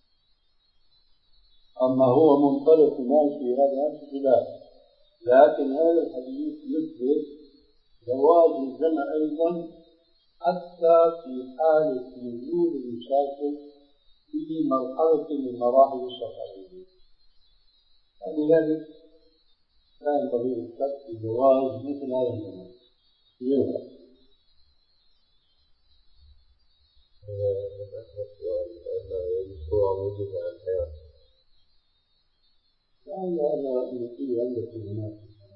أما هو منطلق ماشي هذا خلاف، لكن هذا الحديث يثبت جواز الجمع أيضا حتى في حالة وجود المسافر في مرحلة من مراحل السفر. لذلك لا ينبغي الشك في جواز مثل هذا الجمع. لعل هذا الذي عندكم هناك.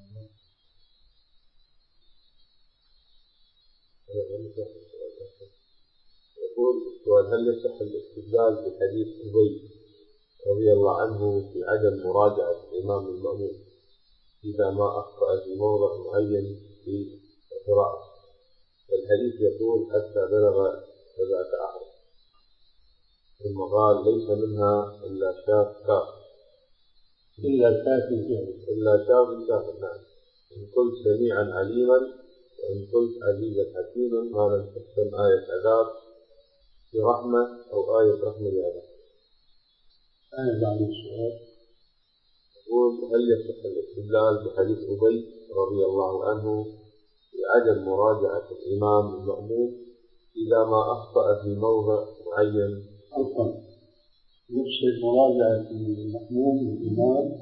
يقول هل يصح الاستدلال بحديث أبي رضي الله عنه في عدم مراجعة الإمام المأمون إذا ما أخطأ في موضع معين في القراءة. الحديث يقول حتى بلغ سبعة أحرف، ثم قال ليس منها إلا شاف كاف، إلا شاف كاف، إلا شاف كاف. نعم. إن قلت سميعا عليما، وإن قلت عزيزا حكيما، ما لم تحسن آية عذاب برحمة أو آية رحمة بعذاب. أنا بعد السؤال يقول هل يصح الاستدلال بحديث أبي رضي الله عنه بعدم مراجعة الإمام المأموم إذا ما أخطأ في موضع معين؟ أصلا يقصد مراجعة المأموم الإمام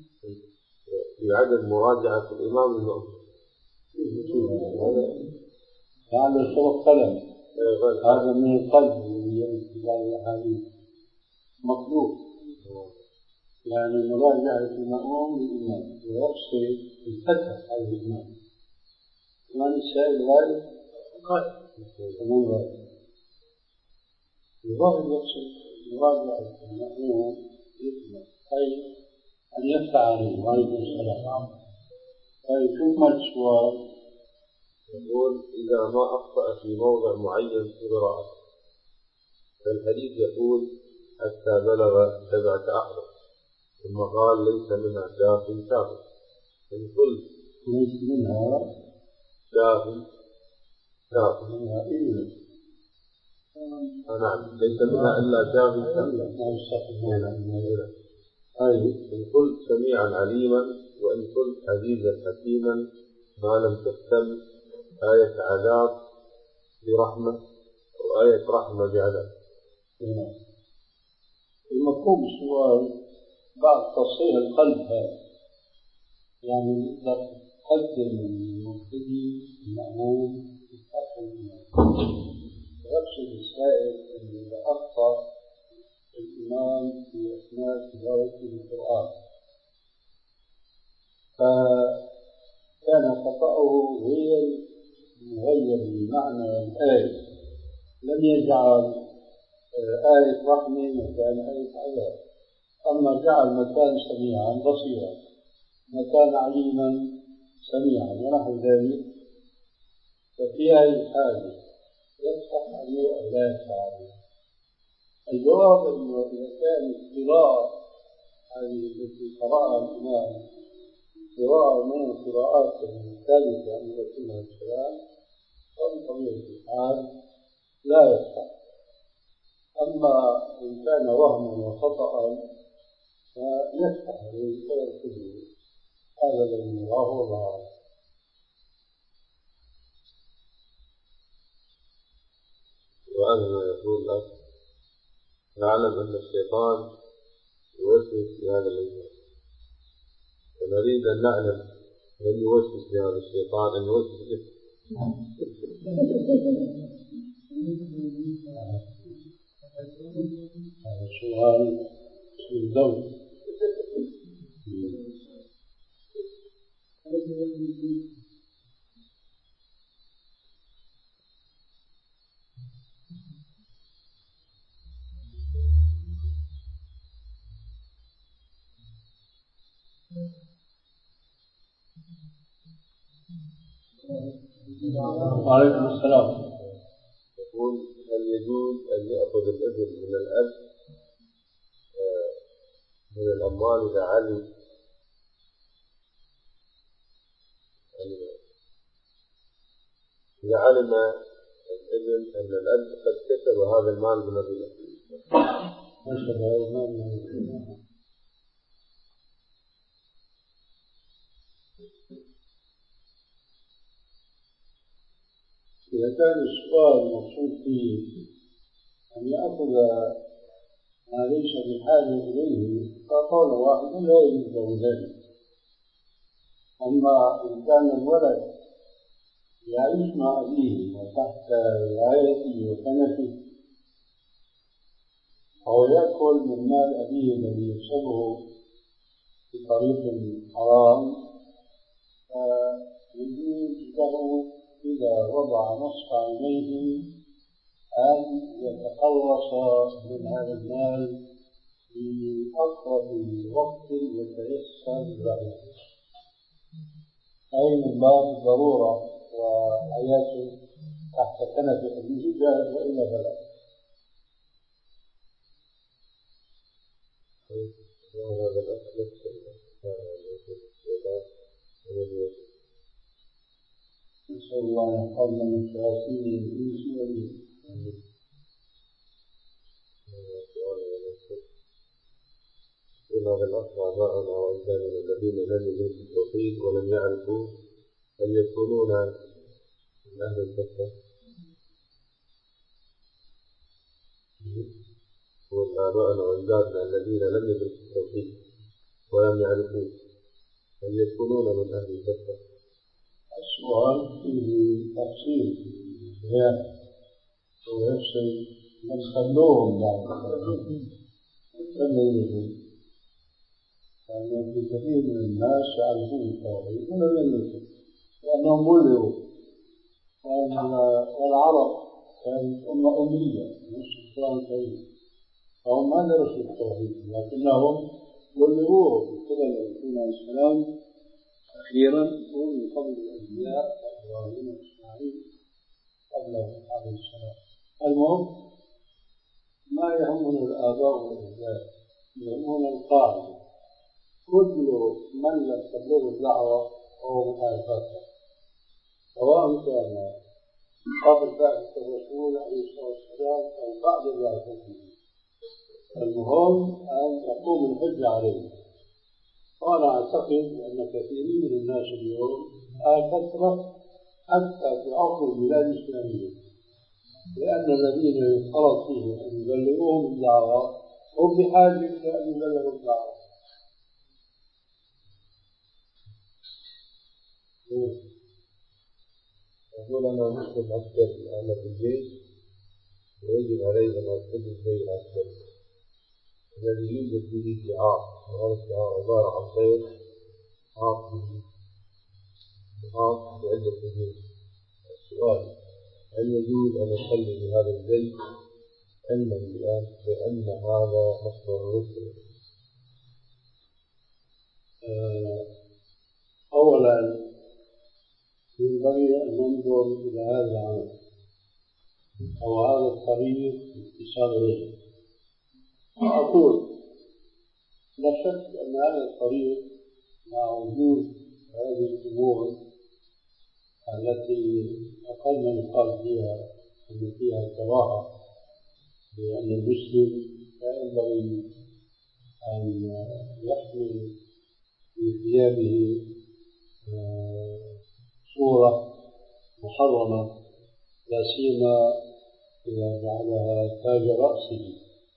بعدم مراجعة الإمام المأموم. هذا سبق قلم، هذا من القلب لاتباع الأحاديث مطلوب، يعني مراجعة المأموم للإمام ويقصد الفتح على الإمام. من السائل غالب؟ ومن غالب؟ الظاهر يقصد مراجعة المأموم للإمام، أي أن يفتح عليه وعليكم السلام. طيب شوف ما السؤال؟ يقول إذا ما أخطأ في موضع معين في قراءته، فالحديث يقول حتى بلغ سبعة أحرف، ثم قال ليس منها شاف كاف. إن قلت ليس منها شاف كاف، منها إلا نعم، ليس منها إلا شاف كاف. طيب إن قلت سميعا عليما، وإن قلت عزيزا حكيما، ما لم تختم آية عذاب برحمة أو آية رحمة بعذاب. المفهوم السؤال بعد تصحيح القلب هذا، يعني نقدر نقدم المبتدئ المأموم في فتح الإمام. يقصد السائل أن إذا أخطأ الإمام في أثناء تلاوته القرآن فكان خطأه غير مغير بمعنى الآية، لم يجعل آية رحمة مكان آية عذاب، أما جعل مكان سميعا بصيرا، مكان عليما سميعا ونحو ذلك، ففي هذه الحالة يفتح عليه أو لا يفتح عليه؟ الجواب أنه إذا كان القراءة هذه التي قرأها الإمام قراءة من القراءات الثابتة عن الرسول عليه السلام فبطبيعة الحال لا يفتح. أما إن كان وهما وخطأ فيفتح ويرتده. هذا الذي نراه الله. وأنا ما يقول لك نعلم أن الشيطان يوسوس في هذا الإنسان، ونريد أن نعلم من يوسوس في هذا الشيطان أن يوسوس به. هذا سؤال في الدور. وعليكم السلام. يقول هل يجوز أن يأخذ الابن من الأب من الأموال إذا علم إذا علم الابن أن الأب قد كسب هذا المال من الربا؟ كسب هذا المال من الربا. إذا كان السؤال مقصود فيه أن يأخذ ما ليس بحاجة إليه فقول واحد لا يجوز ذلك. أما إن كان الولد يعيش مع أبيه وتحت رعايته وكنفه أو يأكل من مال أبيه الذي يكسبه بطريق حرام فيجوز له إذا وضع نصف عينيه أن يتخلص من هذا المال في أقرب وقت يتيسر له. أي من باب الضرورة وحياته تحت كنف أبيه جاهز وإلا فلا. وهذا الأصل نسأل الله أن يحفظنا من الشياطين والإنس والجن. هذا الأصل آباءنا وأجدادنا الذين لم يدركوا التوحيد ولم يعرفوا أن يكونون من أهل الفترة وآباءنا وأجدادنا الذين لم يدركوا التوحيد ولم يعرفوا أن يكونون من أهل الفترة. السؤال فيه تفصيل بيان ويفصل من خلوهم بعد لم يدركوا، لأن في كثير من الناس يعرفون التوحيد ولم يدركوا لأنهم ولدوا، والعرب كانت أمة أمية نص القرآن الكريم فهم ما درسوا التوحيد لكنهم ولدوا بقبل الرسول عليه السلام أخيرا ومن قبل الأنبياء إبراهيم وإسماعيل قبله عليه السلام. المهم ما يهمنا الآباء والأجداد، يهمنا القاعدة كل من لم تبلغ الدعوة فهو من أهل الفترة سواء كان قبل بعثة الرسول عليه الصلاة والسلام أو بعد بعثته، المهم أن تقوم الحجة عليه. وأنا أعتقد أن كثيرين من الناس اليوم أهل فترة حتى في عصر البلاد الإسلامية، لأن الذين يفترض فيهم أن يبلغوهم الدعوة هم بحاجة إلى أن يبلغوا الدعوة. يقول أنا مسلم عسكري أنا في الجيش ويجب علي أن أتخذ زي العسكري الذي يوجد به شعار، وهذا الشعار عبارة عن خير حاط به حاط بعدة وجوه. السؤال هل يجوز أن أصلي بهذا الزي علما بأن هذا مصدر الرسل؟ أولا ينبغي أن ننظر إلى هذا العمل أو هذا الطريق باتصال به. أقول لا شك أن هذا الطريق مع وجود هذه الأمور التي أقل من يقال فيها أن فيها كراهة، لأن المسلم لا ينبغي أن يحمل في ثيابه صورة محرمة لا سيما إذا جعلها تاج رأسه.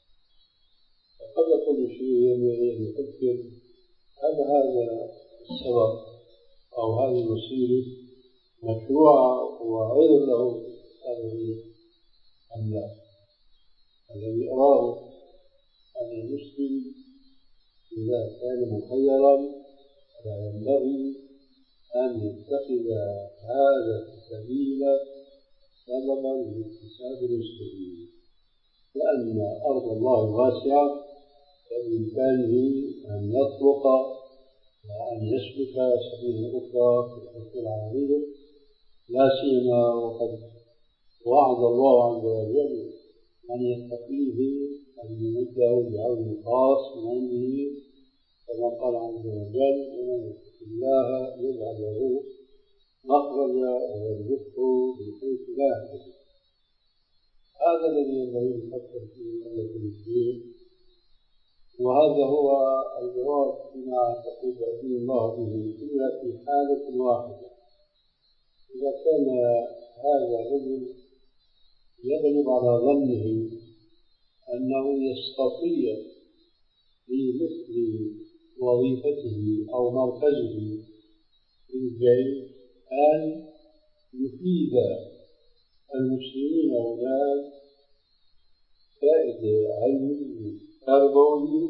فقد كل شيء ينبغي أن يفكر هل هذا السبب أو هذه الوسيلة مشروعة وغير له هذه أم لا. الذي أراه أن المسلم إذا كان مخيرا لا ينبغي أن يتخذ هذا السبيل سببا لاكتساب رزقه، لأن أرض الله واسعة وبإمكانه أن يطرق وأن يسلك سبيلا أخرى في الحصول على رزق، لا سيما وقد وعد الله عز وجل من يتقيه أن يمده بعون خاص من عنده، كما قال عز وجل ومن يتق الله يجعل له مخرجا ويرزقه من حيث لا يحتسب. هذا الذي ينبغي نفكر فيه أمة المسلمين، وهذا هو الجواب فيما أعتقد أن الله به إلا في حالة واحدة، إذا كان هذا الرجل يغلب على ظنه أنه يستطيع في مثل وظيفته أو مركزه في الجيش أن يفيد المسلمين أولاد فائدة علمية تربوية،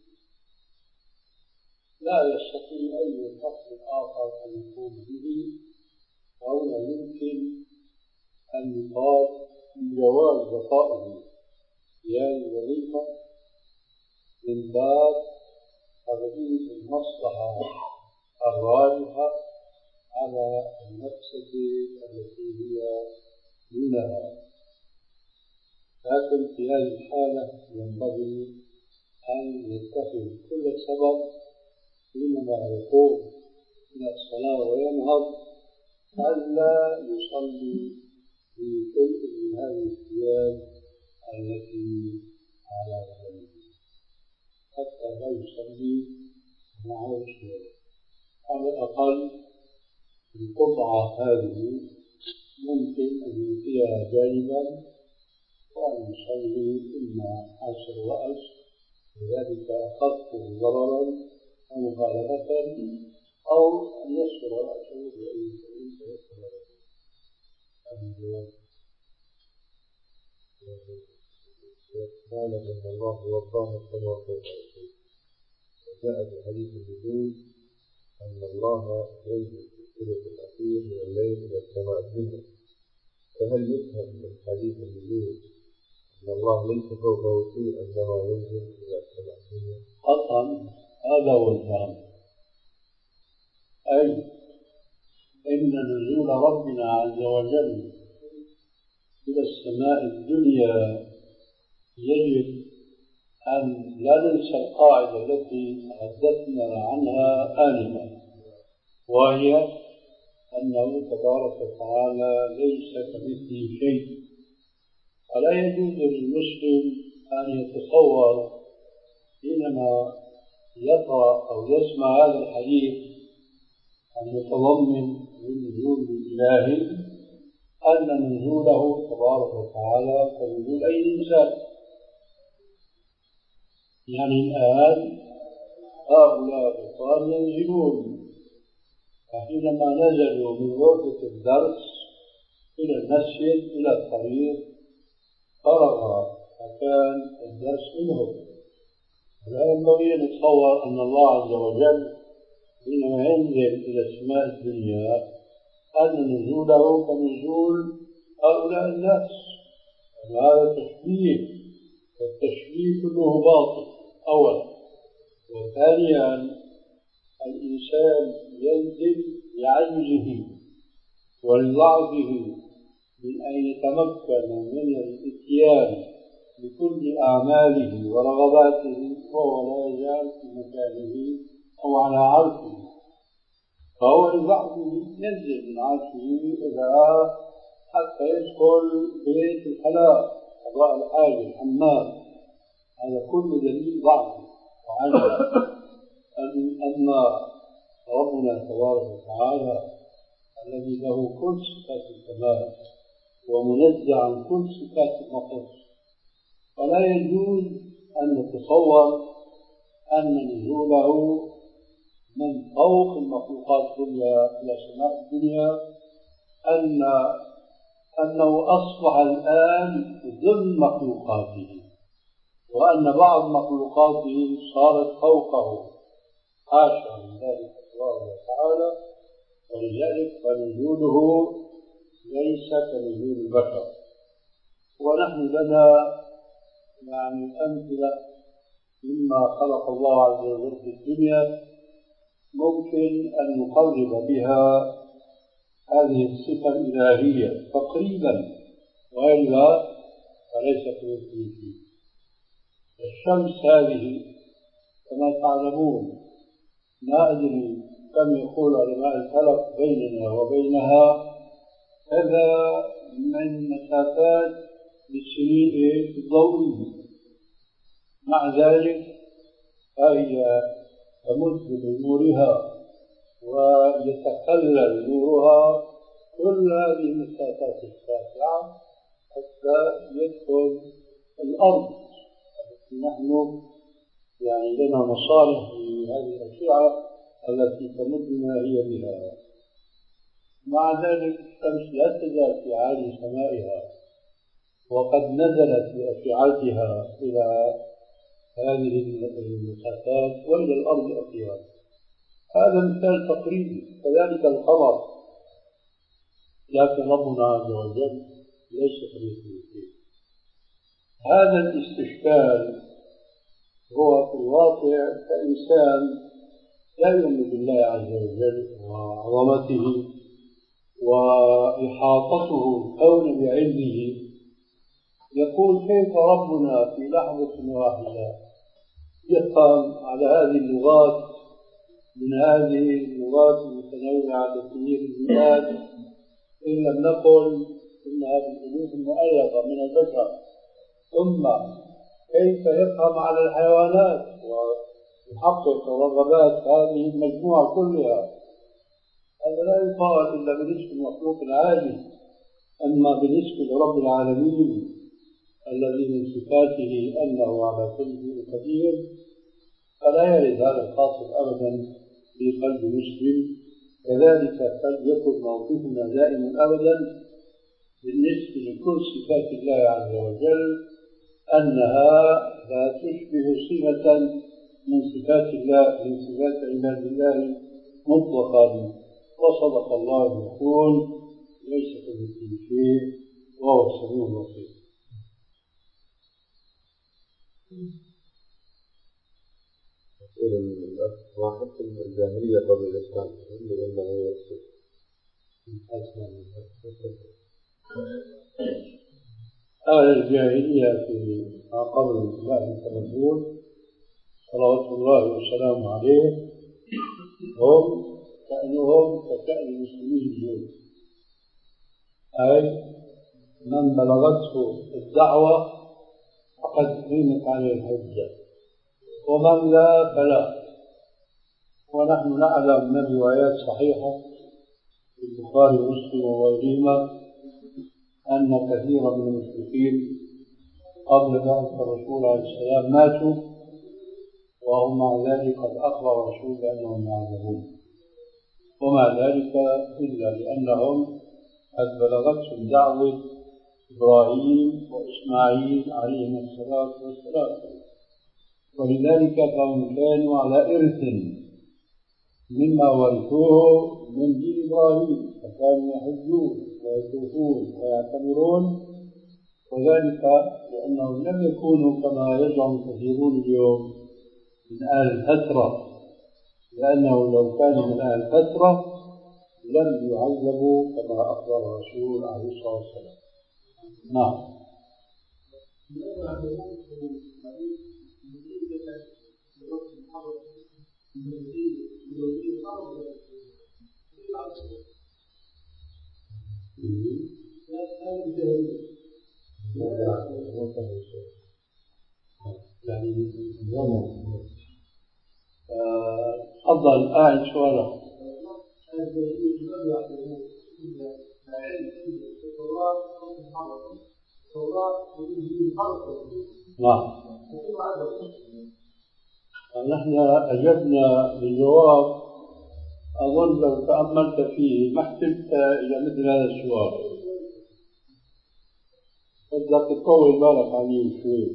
لا يستطيع أي فصل آخر أن يقوم به، أو لا يمكن أن يقال بجواز بقائه في هذه الوظيفة من باب تغليب المصلحة الراجحة على هذه الحالة ينبغي أن يتخذ كل سبب حينما يقوم إلى الصلاة وينهض ألا يصلي في شيء من هذه الثياب التي على بدنه حتى لا يصلي معه شيء. على الأقل القطعة هذه ممكن أن يلقيها جانبا وأن يصلي إما عشر رأس وذلك أخف ضررا أو مغالبة أو أن يسر رأسه بأي شيء فيسر رأسه. قال أن الله وضاه السماء فوق الأرض، وجاء في حديث النزول أن الله ينزل في الثلث الأخير من الليل إلى السماء الدنيا. فهل يفهم من حديث النزول أن الله ليس فوقه شيء عندما ينزل إلى السماء الدنيا؟ قطعا هذا هو الفهم، أي إن نزول ربنا عز وجل إلى السماء الدنيا يجب أن لا ننسى القاعدة التي تحدثنا عنها آنفا، وهي أنه تبارك وتعالى ليس كمثله شيء. ولا يجوز للمسلم أن يتصور حينما يقرأ أو يسمع هذا الحديث المتضمن للنزول الإلهي أن نزوله تبارك وتعالى كنزول أي إنسان. يعني الآن هؤلاء الأطفال ينزلون، فحينما نزلوا من غرفة الدرس إلى المسجد إلى الطريق فرغ مكان الدرس منهم. لا ينبغي أن نتصور أن الله عز وجل حينما ينزل إلى السماء الدنيا أن نزوله كنزول هؤلاء الناس، هذا تشبيه، والتشبيه كله باطل أولا. وثانيا الإنسان ينزل لعجزه ولضعفه من أن يتمكن من الإتيان بكل أعماله ورغباته وهو لا يزال في مكانه أو على عرشه، فهو لضعفه ينزل من عرشه إلى حتى يدخل بيت الخلاء قضاء الحاجة الحمام. هذا كله دليل ضعفه وعجزه. أما ربنا تبارك وتعالى الذي له كل صفات الكمال ومنزه عن كل صفات النقص، فلا يجوز أن نتصور أن نزوله من فوق المخلوقات كلها إلى سماء الدنيا أن أنه أصبح الآن ضمن مخلوقاته، وأن بعض مخلوقاته صارت فوقه، حاشا من ذلك الله تعالى. ولذلك فنزوله ليس كنزول البشر. ونحن لنا يعني أمثلة مما خلق الله عز وجل في الدنيا ممكن أن نقرب بها هذه الصفة الإلهية تقريبا، وإلا فليس كمثله شيء. الشمس هذه كما تعلمون ما أدري كم يقول علماء الفلك بيننا وبينها كذا من مسافات بالسنين الضوئية، مع ذلك فهي تمد بنورها ويتخلل نورها كل هذه المسافات الشاسعة حتى يدخل الأرض التي نحن يعني لنا مصالح في هذه الأشعة التي تمدنا هي بها. مع ذلك الشمس لا تزال في عالي سمائها وقد نزلت بأشعتها إلى هذه المسافات وإلى الأرض أخيرا. هذا مثال تقريبي. كذلك القمر، لكن ربنا عز وجل ليس كمثله شيء. هذا الاستشكال هو في الواقع كإنسان لا يؤمن بالله عز وجل وعظمته وإحاطته الكون بعلمه، يقول كيف ربنا في لحظة واحدة يفهم على هذه اللغات من هذه اللغات المتنوعة لكثير البلاد إن لم نقل إنها بالألوف المؤلفة من البشر، ثم كيف يفهم على الحيوانات ويحقق رغبات هذه المجموعة كلها؟ هذا لا يقال إلا بالنسبة للمخلوق العادي. أما بالنسبة لرب العالمين الذي من صفاته أنه على كل شيء قدير فلا يرد هذا الخاطر أبدا في قلب مسلم. كذلك فليكن موقفنا دائما أبدا بالنسبة لكل صفات الله عز وجل أنها لا تشبه صفة من صفات الله من صفات عباد الله مطلقا. وصدق الله يقول ليس كمثله شيء وهو السميع البصير. يقول الأخ ما حكم الجاهلية قبل الإسلام؟ لأنه يقصد أهل الجاهلية في ما قبل الإسلام الرسول صلوات الله وسلامه عليه هم كأنهم ككأن المسلمين اليوم، أي من بلغته الدعوة فقد قيمت عليه الحجة ومن لا فلا. ونحن نعلم من روايات صحيحة في البخاري ومسلم وغيرهما أن كثيرا من المشركين قبل بعثة الرسول عليه السلام ماتوا وهم مع ذلك قد أخبر الرسول بأنهم يعذبون، ومع ذلك إلا لأنهم قد بلغتهم دعوة إبراهيم وإسماعيل عليهم الصلاة والسلام، ولذلك فهم كانوا على إرث مما ورثوه من دين إبراهيم، فكانوا يحجون ويطوفون ويعتمرون، وذلك لأنهم لم يكونوا كما يزعم كثيرون اليوم من أهل الفترة، لأنه لو كانوا من أهل الفترة لم يعذبوا كما أخبر الرسول عليه الصلاة والسلام. نعم. تفضل أعد سؤالك. نعم. نحن أجبنا بالجواب أظن لو تأملت فيه ما احتجت إلى مثل هذا السؤال، بدك تطول بالك عليه شوي.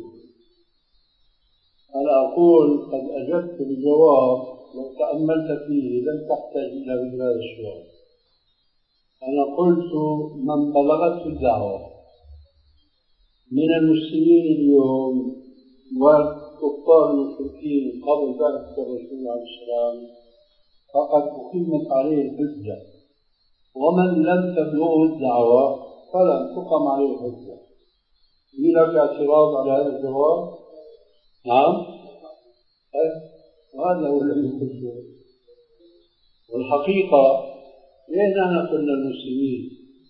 أنا أقول قد أجبت بالجواب لو تأملت فيه لم تحتاج إلى مثل هذا السؤال. أنا قلت من بلغته الدعوة من المسلمين اليوم والكفار المشركين قبل بعثة الرسول عليه السلام فقد أقيمت عليه الحجة، ومن لم تبلغه الدعوة فلم تقم عليه الحجة. لك اعتراض على هذا الجواب؟ نعم. وهذا هو الذي قلته. والحقيقة ليه نحن قلنا المسلمين؟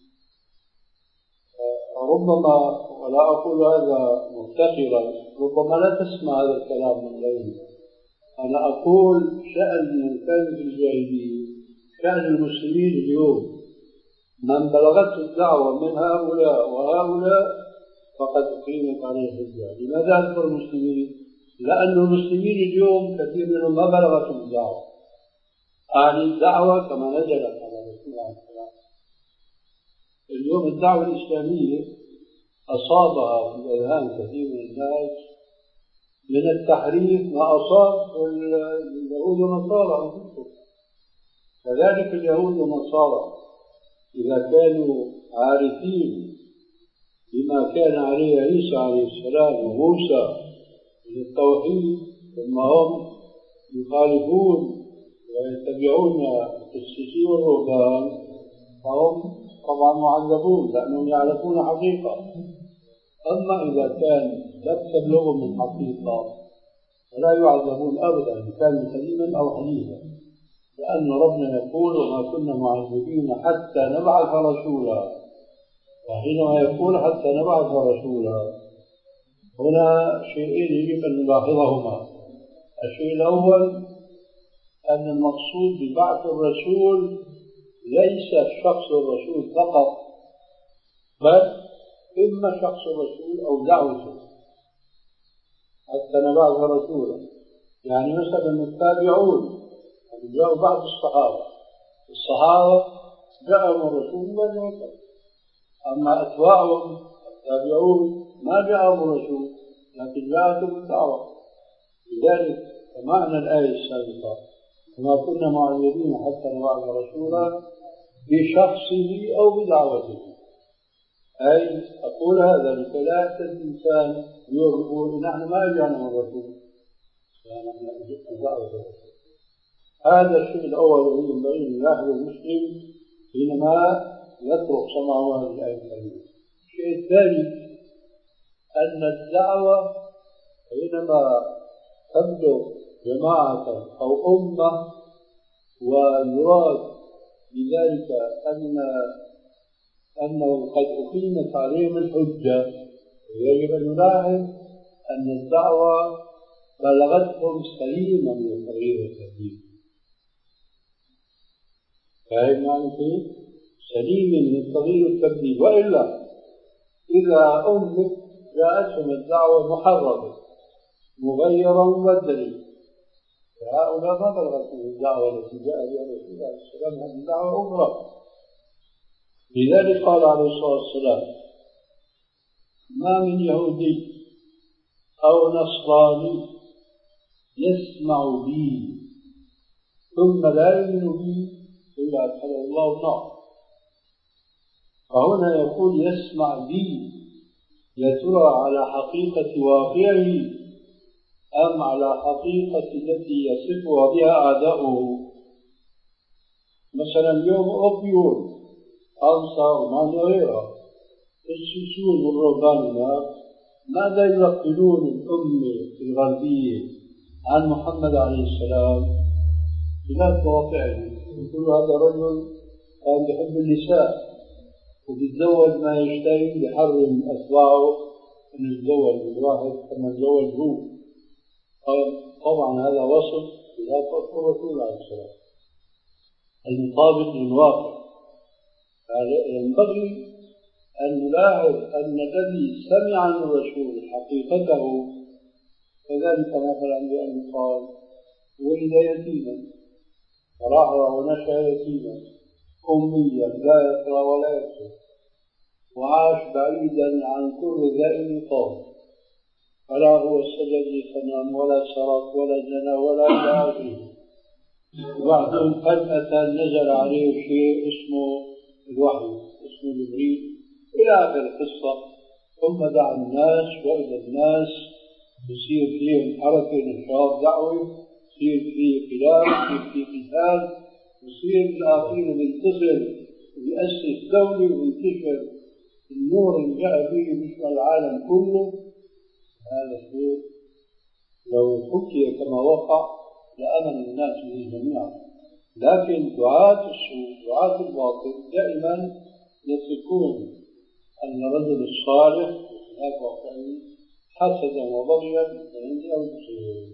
ربما ولا أقول هذا مفتخرا، ربما لا تسمع هذا الكلام من غيري. أنا أقول شأن من كان في الجاهلية شأن المسلمين اليوم من بلغته الدعوة من هؤلاء وهؤلاء فقد أقيمت عليه الحجة. لماذا أذكر المسلمين؟ لأن المسلمين اليوم كثير منهم ما بلغتهم الدعوة، يعني الدعوة كما نزلت على رسول الله عليه السلام. اليوم الدعوة الإسلامية أصابها في أذهان كثير من الناس من التحريف ما أصاب اليهود والنصارى. كذلك اليهود والنصارى إذا كانوا عارفين بما كان عليه عيسى عليه السلام وموسى من التوحيد ثم هم يخالفون ويتبعون القسيسين والرهبان فهم طبعا معذبون لأنهم يعرفون حقيقة. أما إذا كان لا تبلغ من حقيقة فلا يعذبون أبدا إن كان قديما أو حديثا، لأن ربنا يقول وما كنا معذبين حتى نبعث رسولا، وحينما يقول حتى نبعث رسولا هنا شيئين يجب أن نلاحظهما. الشيء الأول أن المقصود ببعث الرسول ليس شخص الرسول فقط، بل إما شخص الرسول أو دعوته حتى نبعث رسولا. يعني مثلا التابعون جاءوا بعض الصحابة، الصحابة جاءهم الرسول مباشرة، أما أتباعهم التابعون ما جاءهم الرسول لكن جاءتهم الدعوة. لذلك فمعنى الآية السابقة وما كنا معذبين حتى نبعث رسولا بشخصه أو بدعوته، أي أقول هذا لكي لا يحتج الإنسان يقول نحن ما جاءنا من الرسول فنحن أجبنا دعوة الرسول. هذا الشيء الأول الذي ينبغي أن يلاحظه المسلم حينما يترك سماعه هذه الآية الكريمة. الشيء الثاني أن الدعوة حينما تبلغ جماعة أو أمة ويراد بذلك أن أنه قد أقيمت عليهم الحجة، يجب أن نلاحظ أن الدعوة بلغتهم سليمة من التغيير والتبديل. فاهم معنى كيف؟ سليمة من التغيير والتبديل. وإلا إذا أمت جاءتهم الدعوة محرمة مغيرة مبدلة، فهؤلاء ما بلغتهم الدعوة التي جاء بها رسول الله عليه السلام، هذه الدعوة أخرى. لذلك قال عليه الصلاة والسلام ما من يهودي أو نصراني يسمع بي ثم لا يؤمن بي إلا أدخله الله النار. فهنا يقول يسمع بي، يا ترى على حقيقة واقعه أم على حقيقة التي يصفها بها أعداؤه؟ مثلا اليوم أوبيون أنصار وما غيرها السيسون والرهبان ماذا ينقلون الأمة الغربية عن محمد عليه السلام؟ خلاف واقعه. يقول هذا رجل كان بحب النساء وبيتزوج ما يشتهي، بحرم أتباعه أن يتزوج بالواحد كما تزوج هو. طبعا هذا وصف خلاف الرسول الله عليه السلام المطابق للواقع. ينبغي أن نلاحظ أن الذي سمع عن الرسول حقيقته كذلك مثلا بأن قال ولد يتيما فراح ونشأ يتيما أميا لا يقرأ ولا يكتب وعاش بعيدا عن كل ذائل قوم، فلا هو سجد لصنم ولا سرق ولا زنى ولا إلى آخره. وبعدين فجأة نزل عليه شيء اسمه الوحي، اسمه جبريل إلى آخر القصة. ثم دعا الناس وإلى الناس يصير فيهم حركة نشاط دعوي، يصير فيه خلاف، يصير فيه قتال، يصير بالآخير ينتصر ويأسس دولة وينتشر النور اللي جاء به بشمل العالم كله. هذا الشيء لو حكي كما وقع لأمن الناس به جميعا. لكن دعاة السوء دعاة الباطل دائما يتركون أن الرجل الصالح هذا واقعي حسدا وبغيا من عند أنفسهم.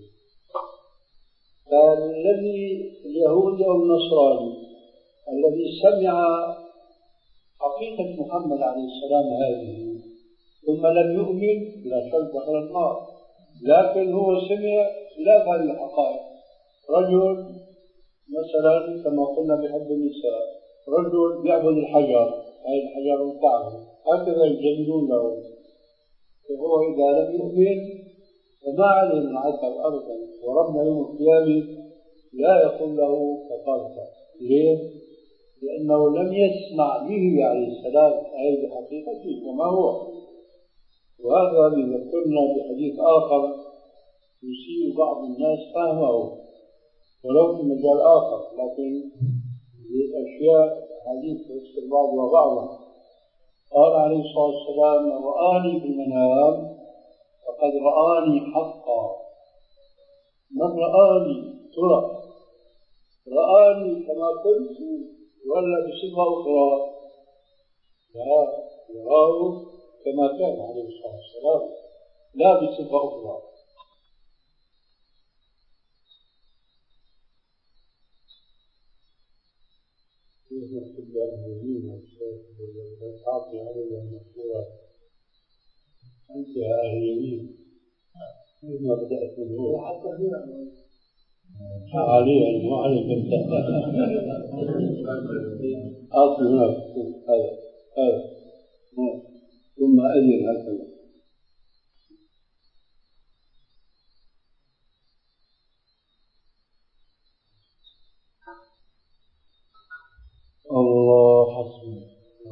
فالذي اليهودي أو النصراني الذي سمع حقيقة محمد عليه السلام هذه ثم لم يؤمن لا شك دخل النار. لكن هو سمع خلاف هذه الحقائق. رجل مثلا كما قلنا بحب النساء، رجل يعبد الحجر، هذه الحجر الكعبة، هكذا يجلدون له، فهو إذا لم يؤمن فما عليه من عذاب أبدا. وربنا يوم القيامة لا يقول له كفرت. ليه؟ لأنه لم يسمع به عليه السلام أي بحقيقته وما هو. وهذا إذا قلنا بحديث آخر يسيء بعض الناس فهمه ولو في مجال آخر، لكن الأشياء حديث تفسر بعضها بعضا. قال عليه الصلاة والسلام: من رآني بالمنام فقد رآني حقا. من رآني ترى رآني كما كنت ولا بصفة أخرى؟ لا، يراه كما كان عليه الصلاة والسلام لا بصفة أخرى. نكتب لأهلين تعطي علي المشورة أنت يا أهل اليمين كيف ما بدأت من هو علي مو عليك أنت أصل هناك هذا هذا ثم أجل هكذا. الله حسبي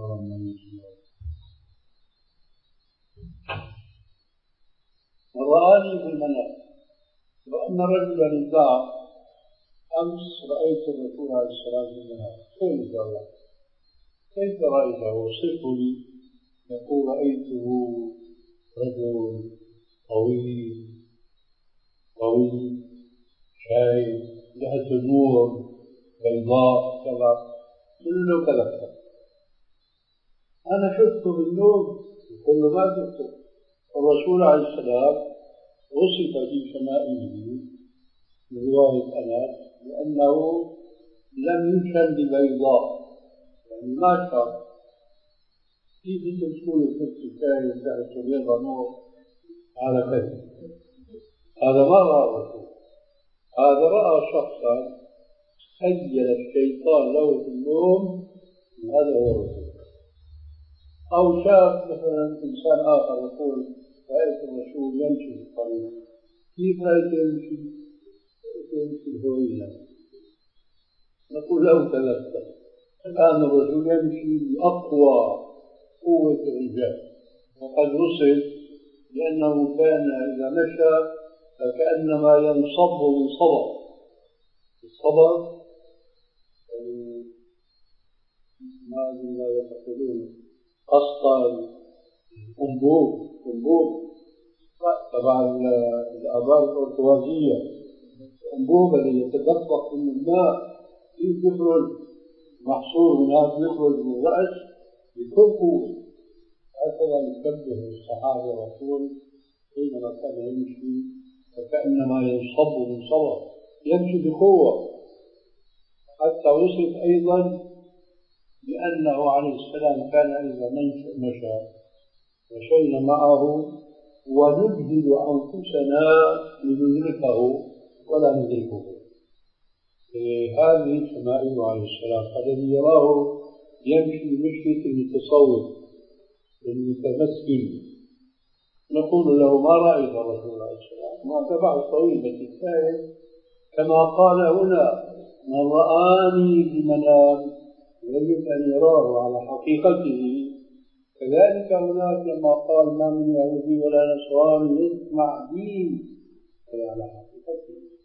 رآني في المنام وأن رجلا ادعى أمس رأيت الرسول عليه السلام في المنام. كيف الله؟ كيف رأيته؟ صفه لي. يقول: رأيته رجل طويل طويل شايب جهة النور بيضاء كذا كله كذا. أنا شفته بالنوم كل ما شفته. الرسول عليه السلام وصف في شمائله من رواية أنس لأنه لم يشن ببيضاء، يعني ما شاف. كيف تكون الشمس شايب جهة بيضاء نور على كذا؟ هذا ما رأى الرسول، هذا رأى شخصا خيل الشيطان له في النوم هذا هو الرسول. أو شاف مثلا إنسان آخر يقول: رأيت الرسول يمشي في الطريق. كيف رأيت يمشي؟ يمشي الهوية. نقول له ثلاثة. الآن الرسول يمشي بأقوى قوة الرجال، وقد وصف لأنه كان إذا مشى فكأنما ينصب من صبر. الصبر ما أدري ماذا تقولون، قسطل، أنبوب أنبوب تبع الآبار الأرطوازية، الأنبوب الذي يتدفق من الماء كيف يخرج محصور هناك يخرج من الرأس بكل قوة. هكذا يشبه الصحابة الرسول حينما كان يمشي فكأنما ينصب من صبر، يمشي بقوة. حتى وصف أيضا لأنه عليه السلام كان إذا مشى مشينا معه ونجهد أنفسنا لندركه ولا ندركه. هذه شمائل عليه السلام الذي يراه يمشي مشية المتصوف المتمثل. نقول له: ما رأيت الرسول عليه السلام؟ ما تبع طويل بس الثالث كما قال هنا: من رآني بمنام يجب أن يراه على حقيقته. كذلك هناك لما قال: ما من يهودي ولا نصراني يسمع دين أي على حقيقته.